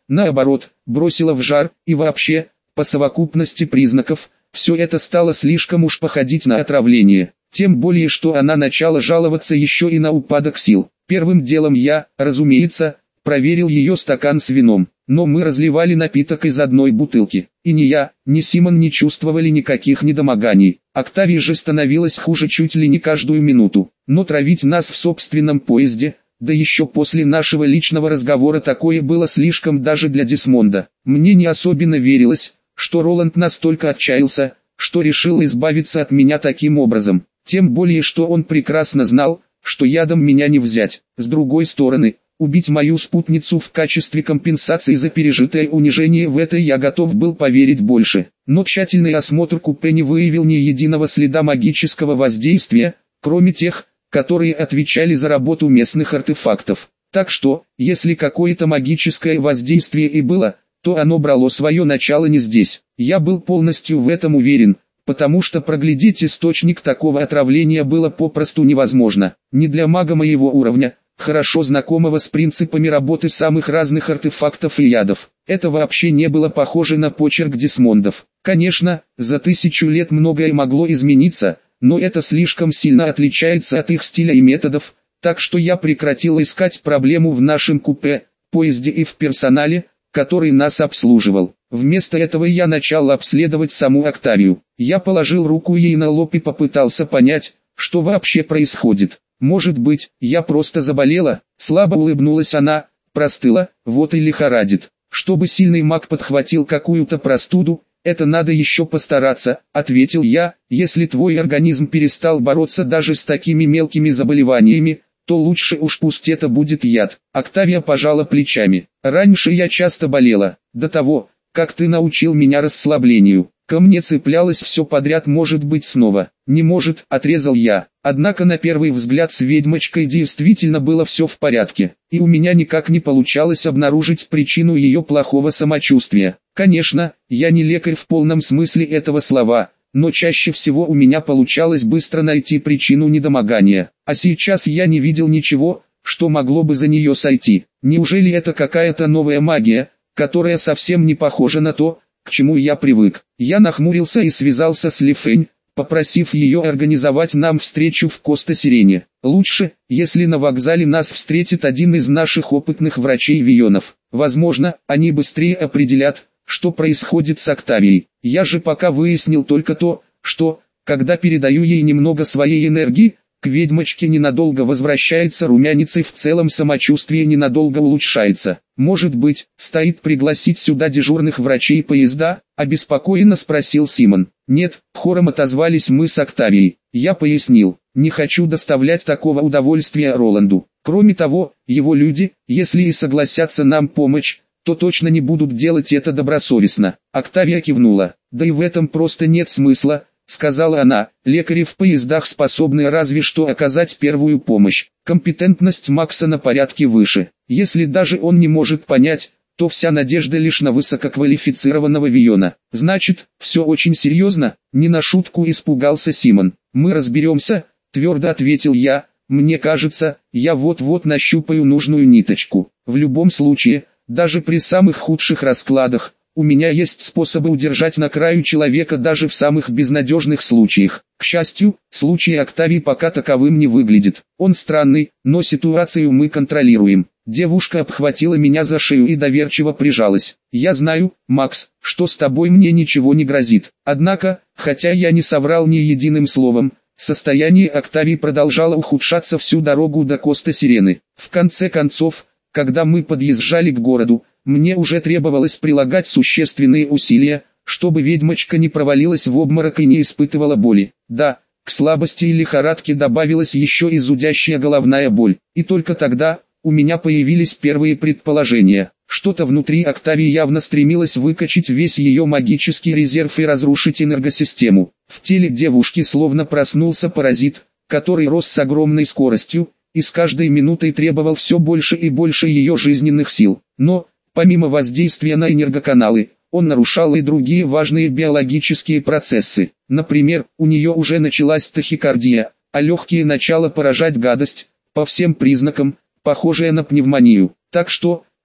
[SPEAKER 1] Наоборот, бросило в жар, и вообще, по совокупности признаков, все это стало слишком уж походить на отравление. Тем более, что она начала жаловаться еще и на упадок сил. Первым делом я, разумеется, проверил ее стакан с вином, но мы разливали напиток из одной бутылки. И ни я, ни Симон не чувствовали никаких недомоганий. Октавии же становилось хуже чуть ли не каждую минуту. Но травить нас в собственном поезде, да еще после нашего личного разговора, такое было слишком даже для Десмонда. Мне не особенно верилось, что Роланд настолько отчаялся, что решил избавиться от меня таким образом. Тем более, что он прекрасно знал, что ядом меня не взять. С другой стороны, убить мою спутницу в качестве компенсации за пережитое унижение, в это я готов был поверить больше. Но тщательный осмотр купе не выявил ни единого следа магического воздействия, кроме тех, которые отвечали за работу местных артефактов. Так что, если какое-то магическое воздействие и было, то оно брало свое начало не здесь. Я был полностью в этом уверен, потому что проглядеть источник такого отравления было попросту невозможно. Не для мага моего уровня, хорошо знакомого с принципами работы самых разных артефактов и ядов. Это вообще не было похоже на почерк Десмондов. Конечно, за 1000 лет многое могло измениться, но это слишком сильно отличается от их стиля и методов, так что я прекратил искать проблему в нашем купе, поезде и в персонале, который нас обслуживал. Вместо этого я начал обследовать саму Октавию. Я положил руку ей на лоб и попытался понять, что вообще происходит. Может быть, я просто заболела? Слабо улыбнулась она, простыла, вот и лихорадит. Чтобы сильный маг подхватил какую-то простуду, это надо еще постараться, ответил я. Если твой организм перестал бороться даже с такими мелкими заболеваниями, то лучше уж пусть это будет яд. Октавия пожала плечами. Раньше я часто болела, до того, как ты научил меня расслаблению. Ко мне цеплялось все подряд, может быть снова. Не может, отрезал я. Однако на первый взгляд с ведьмочкой действительно было все в порядке, и у меня никак не получалось обнаружить причину ее плохого самочувствия. Конечно, я не лекарь в полном смысле этого слова, но чаще всего у меня получалось быстро найти причину недомогания. А сейчас я не видел ничего, что могло бы за нее сойти. Неужели это какая-то новая магия, которая совсем не похожа на то, к чему я привык? Я нахмурился и связался с Лифень, попросив ее организовать нам встречу в Коста-Сирене. Лучше, если на вокзале нас встретит один из наших опытных врачей-вионов. Возможно, они быстрее определят, что происходит с Октавией. Я же пока выяснил только то, что, когда передаю ей немного своей энергии, к ведьмочке ненадолго возвращается румянец и в целом самочувствие ненадолго улучшается. Может быть, стоит пригласить сюда дежурных врачей поезда? Обеспокоенно спросил Симон. Нет, хором отозвались мы с Октавией. Я пояснил, не хочу доставлять такого удовольствия Роланду. Кроме того, его люди, если и согласятся нам помочь, то точно не будут делать это добросовестно. Октавия кивнула. Да и в этом просто нет смысла, сказала она. Лекари в поездах способны разве что оказать первую помощь. Компетентность Макса на порядке выше. Если даже он не может понять, то вся надежда лишь на высококвалифицированного Виона. Значит, все очень серьезно? Не на шутку испугался Симон. Мы разберемся, твердо ответил я. Мне кажется, я вот-вот нащупаю нужную ниточку. В любом случае, даже при самых худших раскладах, у меня есть способы удержать на краю человека даже в самых безнадежных случаях. К счастью, случай Октавии пока таковым не выглядит. Он странный, но ситуацию мы контролируем. Девушка обхватила меня за шею и доверчиво прижалась. Я знаю, Макс, что с тобой мне ничего не грозит. Однако, хотя я не соврал ни единым словом, состояние Октавии продолжало ухудшаться всю дорогу до Коста-Сирены. В конце концов, когда мы подъезжали к городу, мне уже требовалось прилагать существенные усилия, чтобы ведьмочка не провалилась в обморок и не испытывала боли. Да, к слабости и лихорадке добавилась еще и зудящая головная боль. И только тогда у меня появились первые предположения. Что-то внутри Октавии явно стремилось выкачать весь ее магический резерв и разрушить энергосистему. В теле девушки словно проснулся паразит, который рос с огромной скоростью, и с каждой минутой требовал все больше и больше ее жизненных сил. Но, помимо воздействия на энергоканалы, он нарушал и другие важные биологические процессы. Например, у нее уже началась тахикардия, а легкие начало поражать гадость, по всем признакам, похожая на пневмонию. Так что,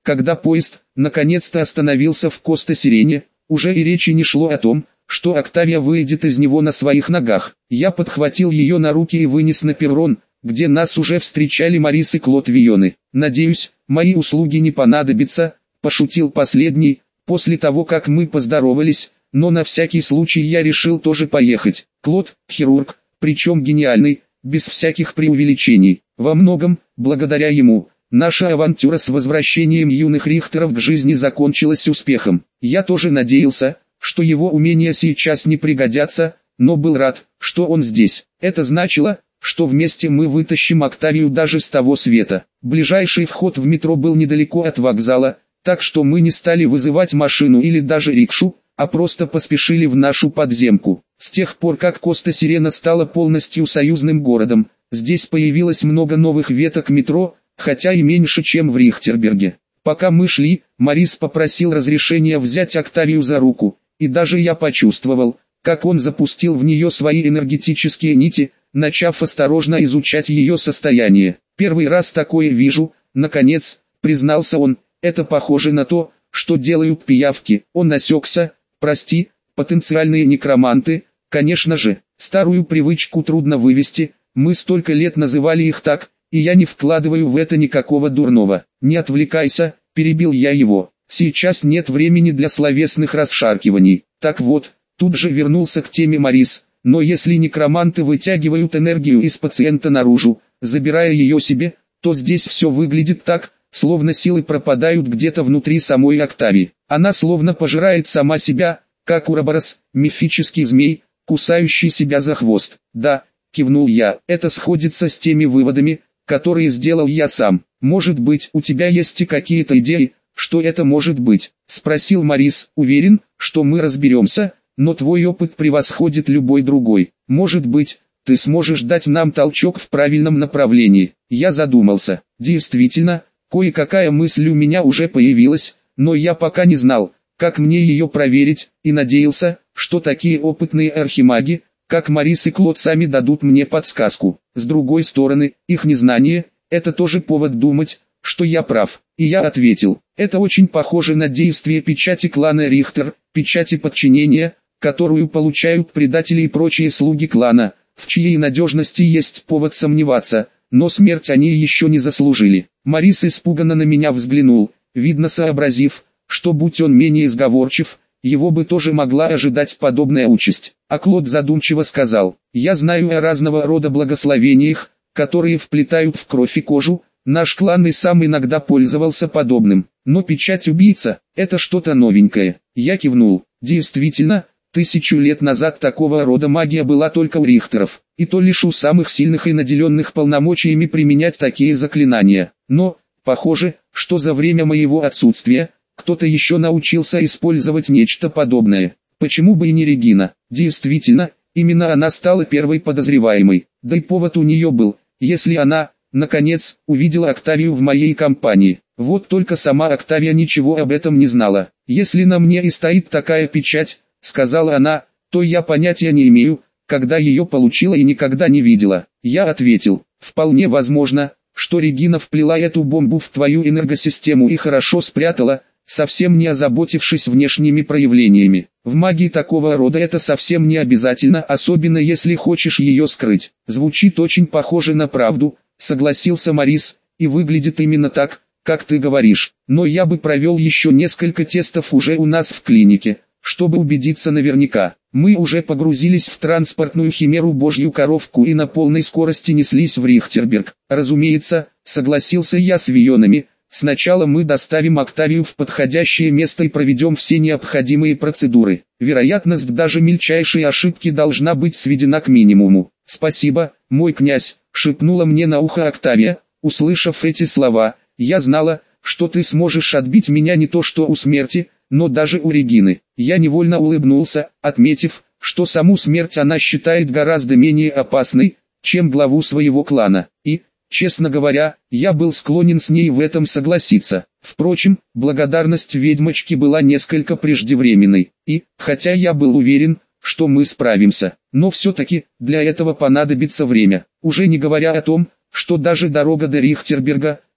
[SPEAKER 1] Когда поезд, наконец-то остановился в Коста-Сирене, уже и речи не шло о том, что Октавия выйдет из него на своих ногах. Я подхватил ее на руки и вынес на перрон, где нас уже встречали Марис и Клод Вийоны. «Надеюсь, мои услуги не понадобятся», – пошутил последний, после того как мы поздоровались, но на всякий случай я решил тоже поехать. Клод – хирург, причем гениальный, без всяких преувеличений. Во многом, благодаря ему, наша авантюра с возвращением юных Рихтеров к жизни закончилась успехом. Я тоже надеялся, что его умения сейчас не пригодятся, но был рад, что он здесь. Это значило, что вместе мы вытащим Октавию даже с того света. Ближайший вход в метро был недалеко от вокзала, так что мы не стали вызывать машину или даже рикшу, а просто поспешили в нашу подземку. С тех пор как Коста-Сирена стала полностью союзным городом, здесь появилось много новых веток метро, хотя и меньше, чем в Рихтерберге. Пока мы шли, Марис попросил разрешения взять Октавию за руку, и даже я почувствовал, как он запустил в нее свои энергетические нити, начав осторожно изучать ее состояние. «Первый раз такое вижу», наконец, признался он, «это похоже на то, что делают пиявки». Он осекся. «Прости, потенциальные некроманты, конечно же, старую привычку трудно вывести, мы столько лет называли их так, и я не вкладываю в это никакого дурного». «Не отвлекайся», перебил я его, «сейчас нет времени для словесных расшаркиваний». Так вот, тут же вернулся к теме Марис, но если некроманты вытягивают энергию из пациента наружу, забирая ее себе, то здесь все выглядит так, словно силы пропадают где-то внутри самой Октавии. Она словно пожирает сама себя, как Уроборос, мифический змей, кусающий себя за хвост. «Да», кивнул я, «это сходится с теми выводами, которые сделал я сам. Может быть, у тебя есть и какие-то идеи, что это может быть?» Спросил Марис. «Уверен, что мы разберемся, но твой опыт превосходит любой другой. Может быть, ты сможешь дать нам толчок в правильном направлении». Я задумался. Действительно, кое-какая мысль у меня уже появилась, но я пока не знал, как мне ее проверить, и надеялся, что такие опытные архимаги, как Марис и Клод, сами дадут мне подсказку. С другой стороны, их незнание – это тоже повод думать, что я прав. И я ответил, это очень похоже на действие печати клана Рихтер, печати подчинения, которую получают предатели и прочие слуги клана, в чьей надежности есть повод сомневаться, но смерть они еще не заслужили. Марис испуганно на меня взглянул, видно сообразив, что будь он менее сговорчив, его бы тоже могла ожидать подобная участь. А Клод задумчиво сказал, «Я знаю о разного рода благословениях, которые вплетают в кровь и кожу, наш клан и сам иногда пользовался подобным, но печать убийца – это что-то новенькое». Я кивнул, действительно, 1000 лет назад такого рода магия была только у Рихтеров, и то лишь у самых сильных и наделенных полномочиями применять такие заклинания. Но, похоже, что за время моего отсутствия, кто-то еще научился использовать нечто подобное. Почему бы и не Регина? Действительно, именно она стала первой подозреваемой. Да и повод у нее был, если она, наконец, увидела Октавию в моей компании. Вот только сама Октавия ничего об этом не знала. «Если на мне и стоит такая печать, — сказала она, — то я понятия не имею, когда ее получила и никогда не видела». Я ответил, «Вполне возможно, что Регина вплела эту бомбу в твою энергосистему и хорошо спрятала, совсем не озаботившись внешними проявлениями. В магии такого рода это совсем не обязательно, особенно если хочешь ее скрыть». «Звучит очень похоже на правду», — согласился Марис, «и выглядит именно так, как ты говоришь. Но я бы провел еще несколько тестов уже у нас в клинике, чтобы убедиться наверняка». Мы уже погрузились в транспортную химеру Божью коровку и на полной скорости неслись в Рихтерберг. «Разумеется», — согласился я с Вийонами, «сначала мы доставим Октавию в подходящее место и проведем все необходимые процедуры. Вероятность даже мельчайшей ошибки должна быть сведена к минимуму». «Спасибо, мой князь», — шепнула мне на ухо Октавия. Услышав эти слова, «Я знала, что ты сможешь отбить меня не то что у смерти, но даже у Регины». Я невольно улыбнулся, отметив, что саму смерть она считает гораздо менее опасной, чем главу своего клана. И, честно говоря, я был склонен с ней в этом согласиться. Впрочем, благодарность ведьмочки была несколько преждевременной. И, хотя я был уверен, что мы справимся, но все-таки, для этого понадобится время. Уже не говоря о том, что даже дорога до Рихтерберга,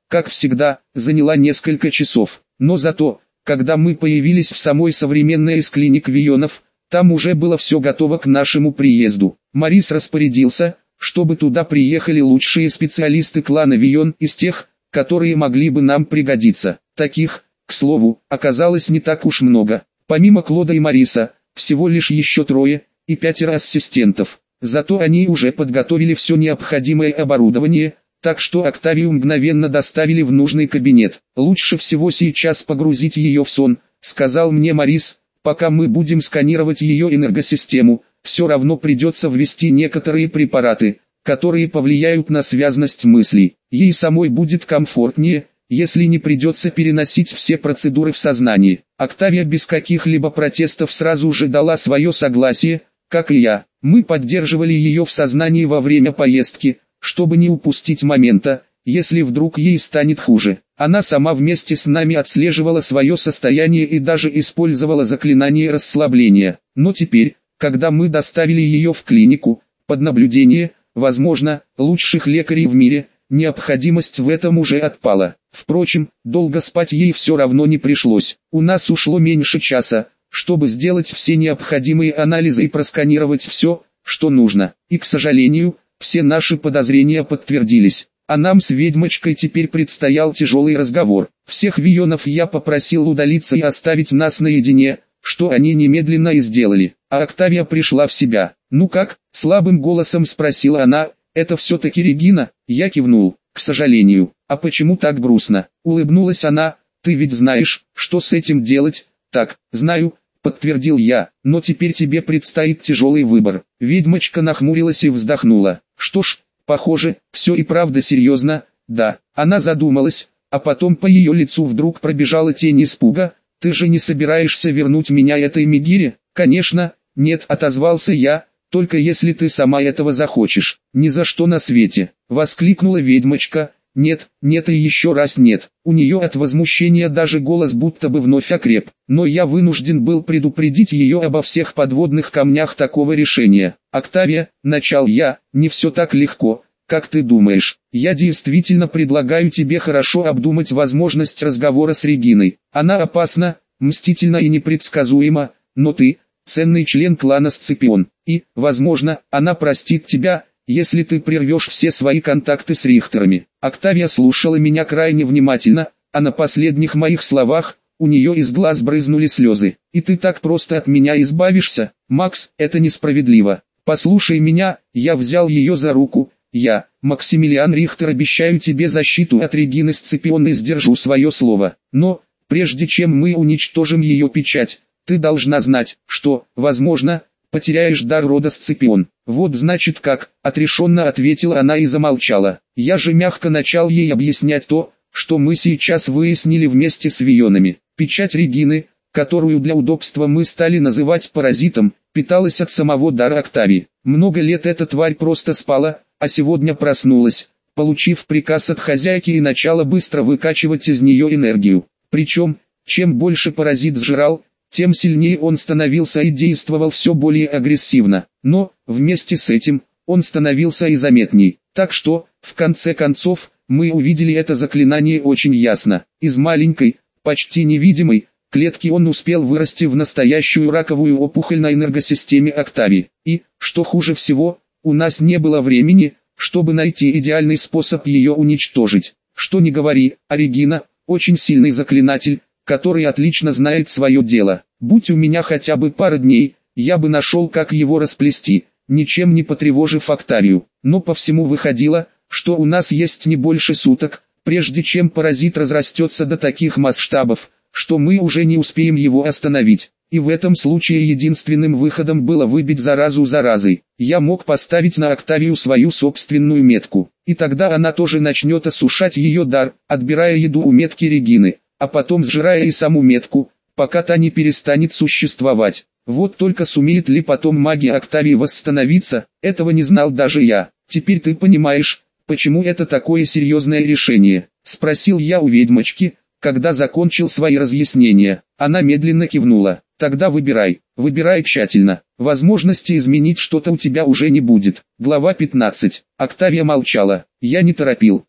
[SPEAKER 1] как всегда, заняла несколько часов. Но зато, когда мы появились в самой современной из клиник Вионов, там уже было все готово к нашему приезду. Морис распорядился, чтобы туда приехали лучшие специалисты клана Вион из тех, которые могли бы нам пригодиться. Таких, к слову, оказалось не так уж много. Помимо Клода и Мариса, всего лишь еще 3 и 5 ассистентов. Зато они уже подготовили все необходимое оборудование, так что Октавию мгновенно доставили в нужный кабинет. «Лучше всего сейчас погрузить ее в сон», — сказал мне Морис, «пока мы будем сканировать ее энергосистему, все равно придется ввести некоторые препараты, которые повлияют на связность мыслей. Ей самой будет комфортнее, если не придется переносить все процедуры в сознании». Октавия без каких-либо протестов сразу же дала свое согласие, как и я. Мы поддерживали ее в сознании во время поездки, чтобы не упустить момента, если вдруг ей станет хуже. Она сама вместе с нами отслеживала свое состояние и даже использовала заклинание расслабления. Но теперь, когда мы доставили ее в клинику, под наблюдение, возможно, лучших лекарей в мире, необходимость в этом уже отпала. Впрочем, долго спать ей все равно не пришлось. У нас ушло меньше часа, чтобы сделать все необходимые анализы и просканировать все, что нужно. И, к сожалению, все наши подозрения подтвердились. А нам с ведьмочкой теперь предстоял тяжелый разговор. Всех Вионов я попросил удалиться и оставить нас наедине, что они немедленно и сделали. А Октавия пришла в себя. «Ну как?» – слабым голосом спросила она. «Это все-таки Регина?» Я кивнул. «К сожалению». «А почему так грустно?» – улыбнулась она. «Ты ведь знаешь, что с этим делать?» «Так, знаю», — подтвердил я, — «но теперь тебе предстоит тяжелый выбор». Ведьмочка нахмурилась и вздохнула. «Что ж, похоже, все и правда серьезно, да». Она задумалась, а потом по ее лицу вдруг пробежала тень испуга. «Ты же не собираешься вернуть меня этой Мегире?» «Конечно, нет», — отозвался я, — «только если ты сама этого захочешь». «Ни за что на свете», — воскликнула ведьмочка. «Нет, нет и еще раз нет». У нее от возмущения даже голос будто бы вновь окреп. Но я вынужден был предупредить ее обо всех подводных камнях такого решения. «Октавия», — начал я, — «не все так легко, как ты думаешь. Я действительно предлагаю тебе хорошо обдумать возможность разговора с Региной. Она опасна, мстительна и непредсказуема, но ты — ценный член клана Сципион, и, возможно, она простит тебя, если ты прервешь все свои контакты с Рихтерами». Октавия слушала меня крайне внимательно, а на последних моих словах, у нее из глаз брызнули слезы. «И ты так просто от меня избавишься? Макс, это несправедливо. Послушай меня». Я взял ее за руку. «Я, Максимилиан Рихтер, обещаю тебе защиту от Регины Сципион и сдержу свое слово. Но, прежде чем мы уничтожим ее печать, ты должна знать, что, возможно, потеряешь дар рода Сципион». «Вот значит как», — отрешенно ответила она и замолчала. Я же мягко начал ей объяснять то, что мы сейчас выяснили вместе с Вионами. Печать Регины, которую для удобства мы стали называть паразитом, питалась от самого дара Октавии. Много лет эта тварь просто спала, а сегодня проснулась, получив приказ от хозяйки и начала быстро выкачивать из нее энергию. Причем, чем больше паразит сжирал, тем сильнее он становился и действовал все более агрессивно. Но, вместе с этим, он становился и заметней. Так что, в конце концов, мы увидели это заклинание очень ясно. Из маленькой, почти невидимой, клетки он успел вырасти в настоящую раковую опухоль на энергосистеме Октавии. И, что хуже всего, у нас не было времени, чтобы найти идеальный способ ее уничтожить. Что ни говори, а Регина – очень сильный заклинатель, который отлично знает свое дело. Будь у меня хотя бы пара дней, я бы нашел, как его расплести, ничем не потревожив Октавию. Но по всему выходило, что у нас есть не больше суток, прежде чем паразит разрастется до таких масштабов, что мы уже не успеем его остановить. И в этом случае единственным выходом было выбить заразу заразой. Я мог поставить на Октавию свою собственную метку, и тогда она тоже начнет осушать ее дар, отбирая еду у метки Регины, а потом сжирая и саму метку, пока та не перестанет существовать. Вот только сумеет ли потом магия Октавии восстановиться, этого не знал даже я. «Теперь ты понимаешь, почему это такое серьезное решение?» — спросил я у ведьмочки, когда закончил свои разъяснения. Она медленно кивнула. «Тогда выбирай, выбирай тщательно. Возможности изменить что-то у тебя уже не будет». Глава 15. Октавия молчала. Я не торопил.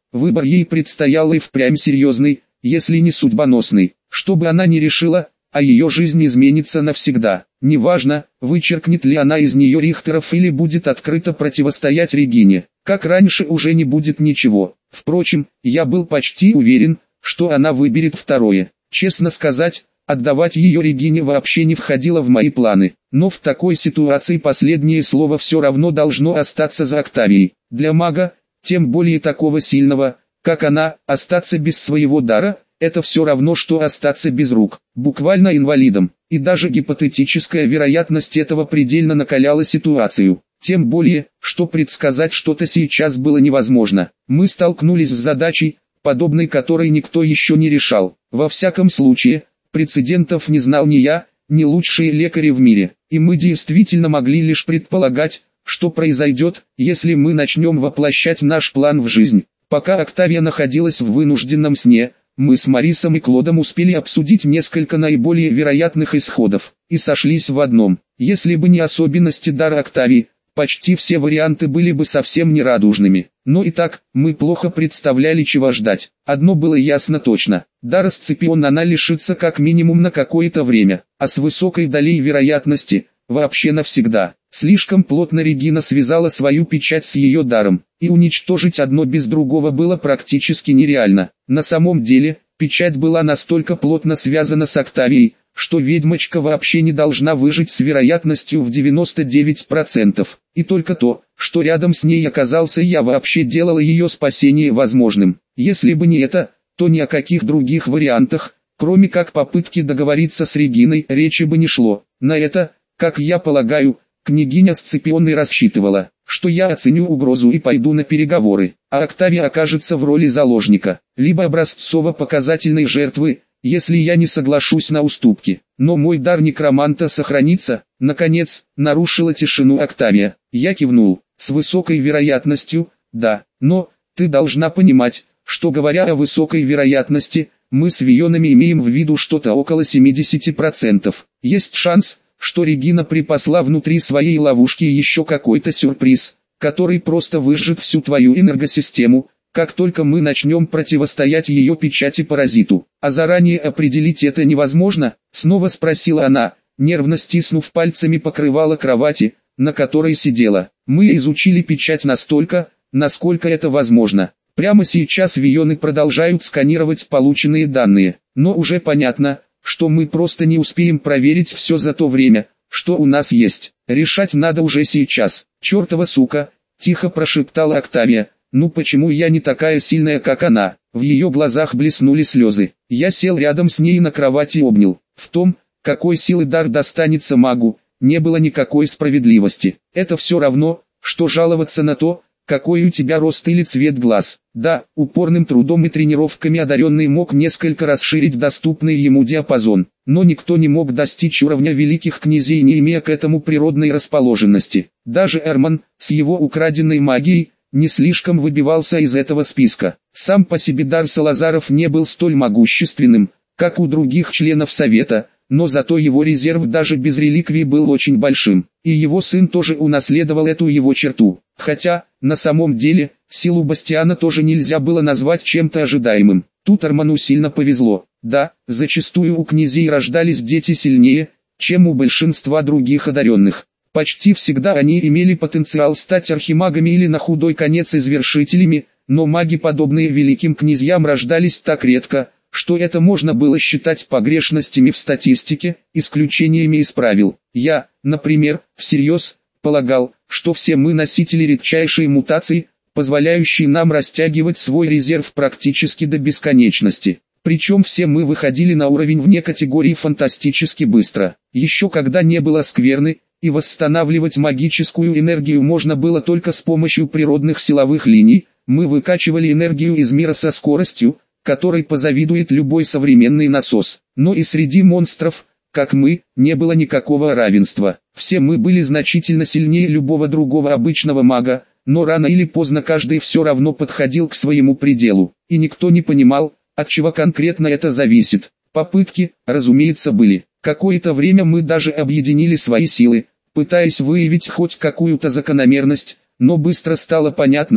[SPEAKER 1] Выбор ей предстоял и впрямь серьезный, если не судьбоносный. Что бы она ни решила, а ее жизнь изменится навсегда. Неважно, вычеркнет ли она из нее Рихтеров или будет открыто противостоять Регине. Как раньше уже не будет ничего. Впрочем, я был почти уверен, что она выберет второе. Честно сказать, отдавать ее Регине вообще не входило в мои планы. Но в такой ситуации последнее слово все равно должно остаться за Октавией. Для мага, тем более такого сильного, как она, остаться без своего дара – это все равно, что остаться без рук, буквально инвалидом. И даже гипотетическая вероятность этого предельно накаляла ситуацию. Тем более, что предсказать что-то сейчас было невозможно. Мы столкнулись с задачей, подобной которой никто еще не решал. Во всяком случае, прецедентов не знал ни я, ни лучшие лекари в мире. И мы действительно могли лишь предполагать, что произойдет, если мы начнем воплощать наш план в жизнь. Пока Октавия находилась в вынужденном сне, мы с Марисом и Клодом успели обсудить несколько наиболее вероятных исходов, и сошлись в одном. Если бы не особенности дара Октавии, почти все варианты были бы совсем нерадужными. Но и так, мы плохо представляли, чего ждать. Одно было ясно точно: дара Сципиона она лишится как минимум на какое-то время, а с высокой долей вероятности – вообще навсегда. Слишком плотно Регина связала свою печать с ее даром, и уничтожить одно без другого было практически нереально. На самом деле, печать была настолько плотно связана с Октавией, что ведьмочка вообще не должна выжить с вероятностью в 99%. И только то, что рядом с ней оказался я, вообще делало ее спасение возможным. Если бы не это, то ни о каких других вариантах, кроме как попытки договориться с Региной, речи бы не шло. На это, как я полагаю, княгиня Сципион и рассчитывала, что я оценю угрозу и пойду на переговоры, а Октавия окажется в роли заложника, либо образцово-показательной жертвы, если я не соглашусь на уступки. Но мой дар некроманта сохранится. Наконец, нарушила тишину Октавия. Я кивнул, с высокой вероятностью, да, но, ты должна понимать, что говоря о высокой вероятности, мы с Вионами имеем в виду что-то около 70%. Есть шанс, что Регина припасла внутри своей ловушки еще какой-то сюрприз, который просто выжжет всю твою энергосистему, как только мы начнем противостоять ее печати-паразиту. А заранее определить это невозможно? Снова спросила она, нервно стиснув пальцами покрывало кровати, на которой сидела. Мы изучили печать настолько, насколько это возможно. Прямо сейчас Вионы продолжают сканировать полученные данные, но уже понятно, что мы просто не успеем проверить все за то время, что у нас есть. Решать надо уже сейчас. Чертова сука, тихо прошептала Октавия. Ну почему я не такая сильная, как она? В ее глазах блеснули слезы. Я сел рядом с ней на кровати и обнял. В том, какой силы дар достанется магу, не было никакой справедливости. Это все равно, что жаловаться на то, какой у тебя рост или цвет глаз. Да, упорным трудом и тренировками одаренный мог несколько расширить доступный ему диапазон, но никто не мог достичь уровня великих князей, не имея к этому природной расположенности. Даже Эрман, с его украденной магией, не слишком выбивался из этого списка. Сам по себе дар Салазаров не был столь могущественным, как у других членов Совета, но зато его резерв даже без реликвий был очень большим, и его сын тоже унаследовал эту его черту. Хотя, на самом деле, силу Бастиана тоже нельзя было назвать чем-то ожидаемым. Тут Арману сильно повезло. Да, зачастую у князей рождались дети сильнее, чем у большинства других одаренных. Почти всегда они имели потенциал стать архимагами или на худой конец извершителями, но маги, подобные великим князьям, рождались так редко, что это можно было считать погрешностями в статистике, исключениями из правил. Я, например, всерьез полагал, что все мы носители редчайшей мутации, позволяющей нам растягивать свой резерв практически до бесконечности. Причем все мы выходили на уровень вне категории фантастически быстро. Еще когда не было скверны, и восстанавливать магическую энергию можно было только с помощью природных силовых линий, мы выкачивали энергию из мира со скоростью, которой позавидует любой современный насос. Но и среди монстров, как мы, не было никакого равенства. Все мы были значительно сильнее любого другого обычного мага, но рано или поздно каждый все равно подходил к своему пределу, и никто не понимал, от чего конкретно это зависит. Попытки, разумеется, были. Какое-то время мы даже объединили свои силы, пытаясь выявить хоть какую-то закономерность, но быстро стало понятно,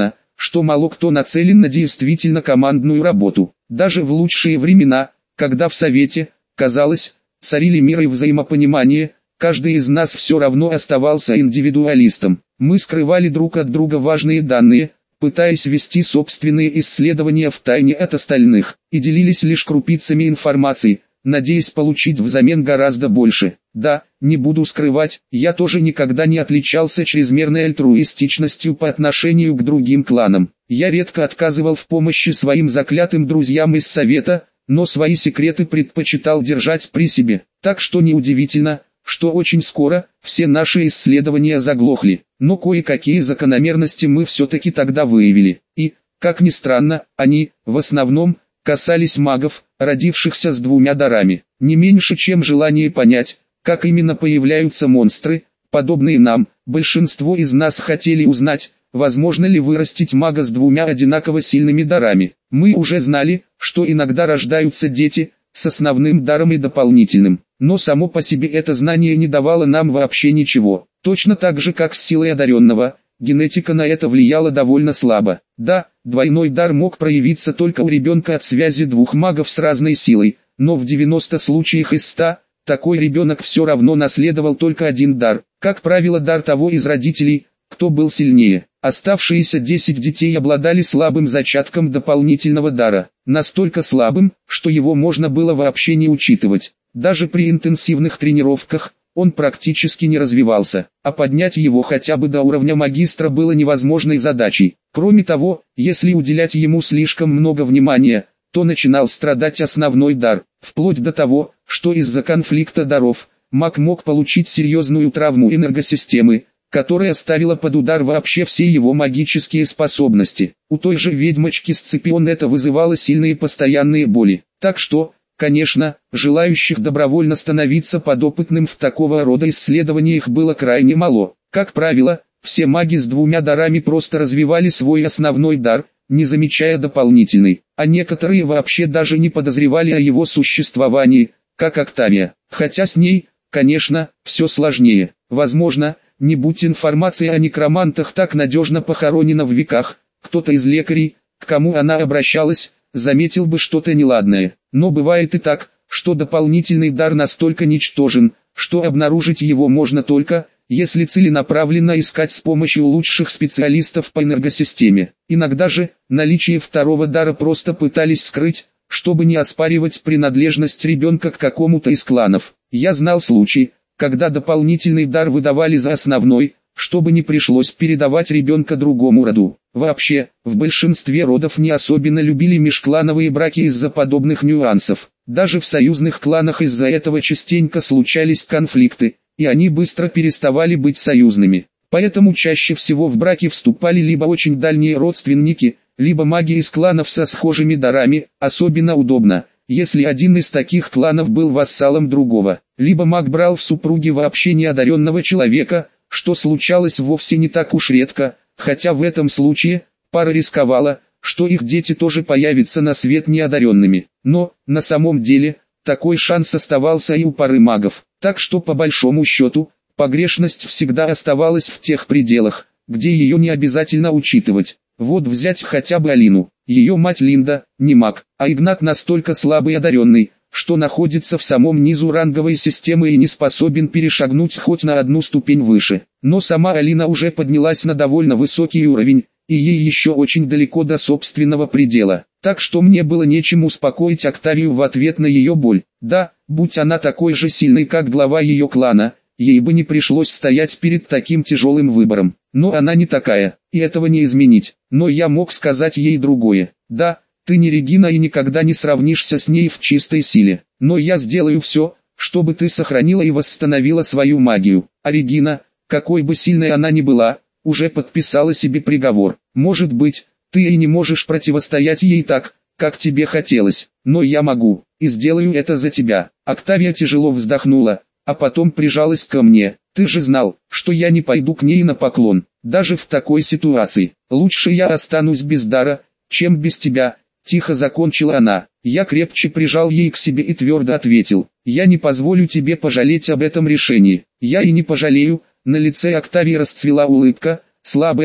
[SPEAKER 1] что мало кто нацелен на действительно командную работу. Даже в лучшие времена, когда в Совете, казалось, царили мир и взаимопонимание, каждый из нас все равно оставался индивидуалистом. Мы скрывали друг от друга важные данные, пытаясь вести собственные исследования в тайне от остальных, и делились лишь крупицами информации, надеясь получить взамен гораздо больше. Да, не буду скрывать, я тоже никогда не отличался чрезмерной альтруистичностью по отношению к другим кланам. Я редко отказывал в помощи своим заклятым друзьям из Совета, но свои секреты предпочитал держать при себе. Так что неудивительно, что очень скоро все наши исследования заглохли. Но кое-какие закономерности мы все-таки тогда выявили. И, как ни странно, они, в основном, касались магов, родившихся с двумя дарами. Не меньше, чем желание понять, как именно появляются монстры, подобные нам, большинство из нас хотели узнать, возможно ли вырастить мага с двумя одинаково сильными дарами. Мы уже знали, что иногда рождаются дети, с основным даром и дополнительным. Но само по себе это знание не давало нам вообще ничего. Точно так же, как с силой одаренного, генетика на это влияла довольно слабо. Да, двойной дар мог проявиться только у ребенка от связи двух магов с разной силой, но в 90 случаях из 100, такой ребенок все равно наследовал только один дар, как правило дар того из родителей, кто был сильнее. Оставшиеся 10 детей обладали слабым зачатком дополнительного дара, настолько слабым, что его можно было вообще не учитывать. Даже при интенсивных тренировках, он практически не развивался, а поднять его хотя бы до уровня магистра было невозможной задачей. Кроме того, если уделять ему слишком много внимания, то начинал страдать основной дар, вплоть до того, что из-за конфликта даров, маг мог получить серьезную травму энергосистемы, которая ставила под удар вообще все его магические способности. У той же ведьмочки Сципион это вызывало сильные постоянные боли. Так что, конечно, желающих добровольно становиться подопытным в такого рода исследованиях было крайне мало. Как правило, все маги с двумя дарами просто развивали свой основной дар, не замечая дополнительный, а некоторые вообще даже не подозревали о его существовании, как Октавия. Хотя с ней, конечно, все сложнее. Возможно, не будь информации о некромантах так надежно похоронена в веках, кто-то из лекарей, к кому она обращалась, заметил бы что-то неладное. Но бывает и так, что дополнительный дар настолько ничтожен, что обнаружить его можно только, если целенаправленно искать с помощью лучших специалистов по энергосистеме. Иногда же, наличие второго дара просто пытались скрыть, чтобы не оспаривать принадлежность ребенка к какому-то из кланов. Я знал случай, когда дополнительный дар выдавали за основной, чтобы не пришлось передавать ребенка другому роду. Вообще, в большинстве родов не особенно любили межклановые браки из-за подобных нюансов. Даже в союзных кланах из-за этого частенько случались конфликты, и они быстро переставали быть союзными. Поэтому чаще всего в браки вступали либо очень дальние родственники, либо маги из кланов со схожими дарами. Особенно удобно, если один из таких кланов был вассалом другого. Либо маг брал в супруги вообще неодаренного человека, что случалось вовсе не так уж редко, хотя в этом случае пара рисковала, что их дети тоже появятся на свет неодаренными. Но, на самом деле, такой шанс оставался и у пары магов. Так что по большому счету, погрешность всегда оставалась в тех пределах, где ее не обязательно учитывать. Вот взять хотя бы Алину. Ее мать Линда, не маг, а Игнат настолько слабый и одаренный, что находится в самом низу ранговой системы и не способен перешагнуть хоть на одну ступень выше. Но сама Алина уже поднялась на довольно высокий уровень, и ей еще очень далеко до собственного предела. Так что мне было нечем успокоить Октавию в ответ на ее боль. Да, будь она такой же сильной, как глава ее клана, ей бы не пришлось стоять перед таким тяжелым выбором. Но она не такая, и этого не изменить. Но я мог сказать ей другое. Да, ты не Регина и никогда не сравнишься с ней в чистой силе. Но я сделаю все, чтобы ты сохранила и восстановила свою магию. А Регина, какой бы сильной она ни была, уже подписала себе приговор. Может быть, ты и не можешь противостоять ей так, как тебе хотелось. Но я могу, и сделаю это за тебя. Октавия тяжело вздохнула, а потом прижалась ко мне. Ты же знал, что я не пойду к ней на поклон. Даже в такой ситуации, лучше я останусь без дара, чем без тебя. Тихо закончила она. Я крепче прижал ей к себе и твердо ответил: я не позволю тебе пожалеть об этом решении. Я и не пожалею. На лице Октавии расцвела улыбка, слабая,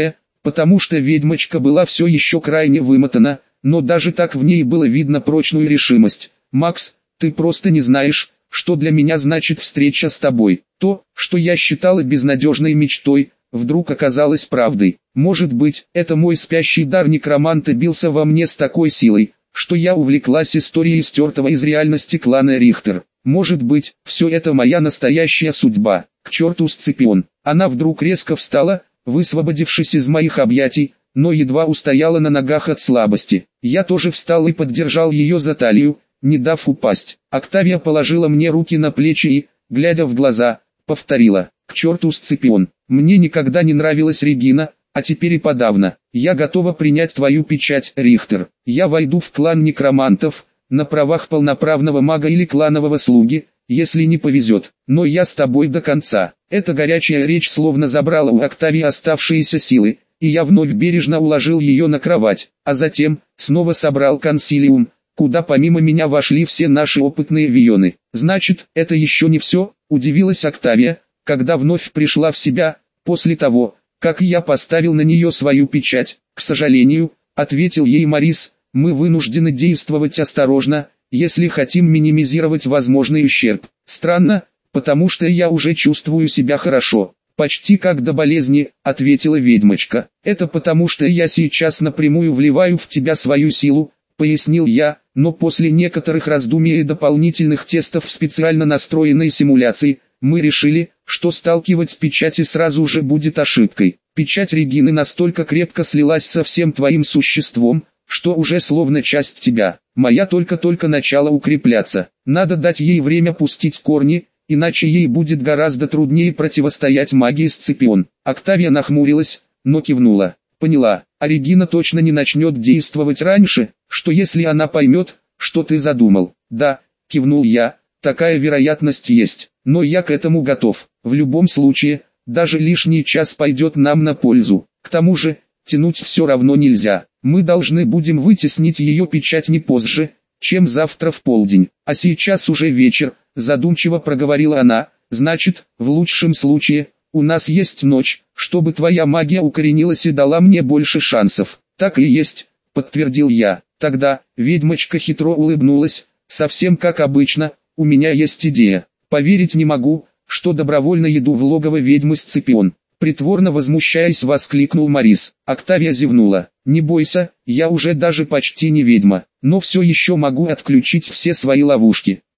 [SPEAKER 1] потому что ведьмочка была все еще крайне вымотана, но даже так в ней было видно прочную решимость. «Макс, ты просто не знаешь, что для меня значит встреча с тобой. То, что я считала безнадежной мечтой, вдруг оказалось правдой. Может быть, это мой спящий дар некроманта бился во мне с такой силой, что я увлеклась историей стертого из реальности клана Рихтер. Может быть, все это моя настоящая судьба. К черту Сципион». Она вдруг резко встала, высвободившись из моих объятий, но едва устояла на ногах от слабости. Я тоже встал и поддержал ее за талию, не дав упасть. Октавия положила мне руки на плечи и, глядя в глаза, повторила: «К черту Сципион, мне никогда не нравилась Регина, а теперь и подавно. Я готова принять твою печать, Рихтер. Я войду в клан некромантов, на правах полноправного мага или кланового слуги, если не повезет, но я с тобой до конца». Эта горячая речь словно забрала у Октавии оставшиеся силы, и я вновь бережно уложил ее на кровать, а затем, снова собрал консилиум, куда помимо меня вошли все наши опытные вионы. «Значит, это еще не все?» – удивилась Октавия, когда вновь пришла в себя, после того, как я поставил на нее свою печать. «К сожалению», – ответил ей Морис, – «мы вынуждены действовать осторожно, если хотим минимизировать возможный ущерб. Странно, потому что я уже чувствую себя хорошо». «Почти как до болезни», — ответила ведьмочка. «Это потому что я сейчас напрямую вливаю в тебя свою силу», — пояснил я, но после некоторых раздумий и дополнительных тестов в специально настроенной симуляции, мы решили, что сталкивать печати сразу же будет ошибкой. Печать Регины настолько крепко слилась со всем твоим существом, что уже словно часть тебя. Моя только-только начала укрепляться. Надо дать ей время пустить корни, иначе ей будет гораздо труднее противостоять магии Сципион». Октавия нахмурилась, но кивнула. «Поняла, а Регина точно не начнет действовать раньше, что если она поймет, что ты задумал?» «Да», кивнул я, «такая вероятность есть, но я к этому готов. В любом случае, даже лишний час пойдет нам на пользу. К тому же, тянуть все равно нельзя. Мы должны будем вытеснить ее печать не позже, чем завтра в полдень. А сейчас уже вечер», задумчиво проговорила она. «Значит, в лучшем случае, у нас есть ночь, чтобы твоя магия укоренилась и дала мне больше шансов». «Так и есть», подтвердил я. «Тогда», ведьмочка хитро улыбнулась, «совсем как обычно, у меня есть идея. Поверить не могу, что добровольно иду в логово ведьмы Сципион». Притворно возмущаясь, воскликнул Морис. Октавия зевнула. «Не бойся, я уже даже почти не ведьма, но все еще могу отключить все свои ловушки.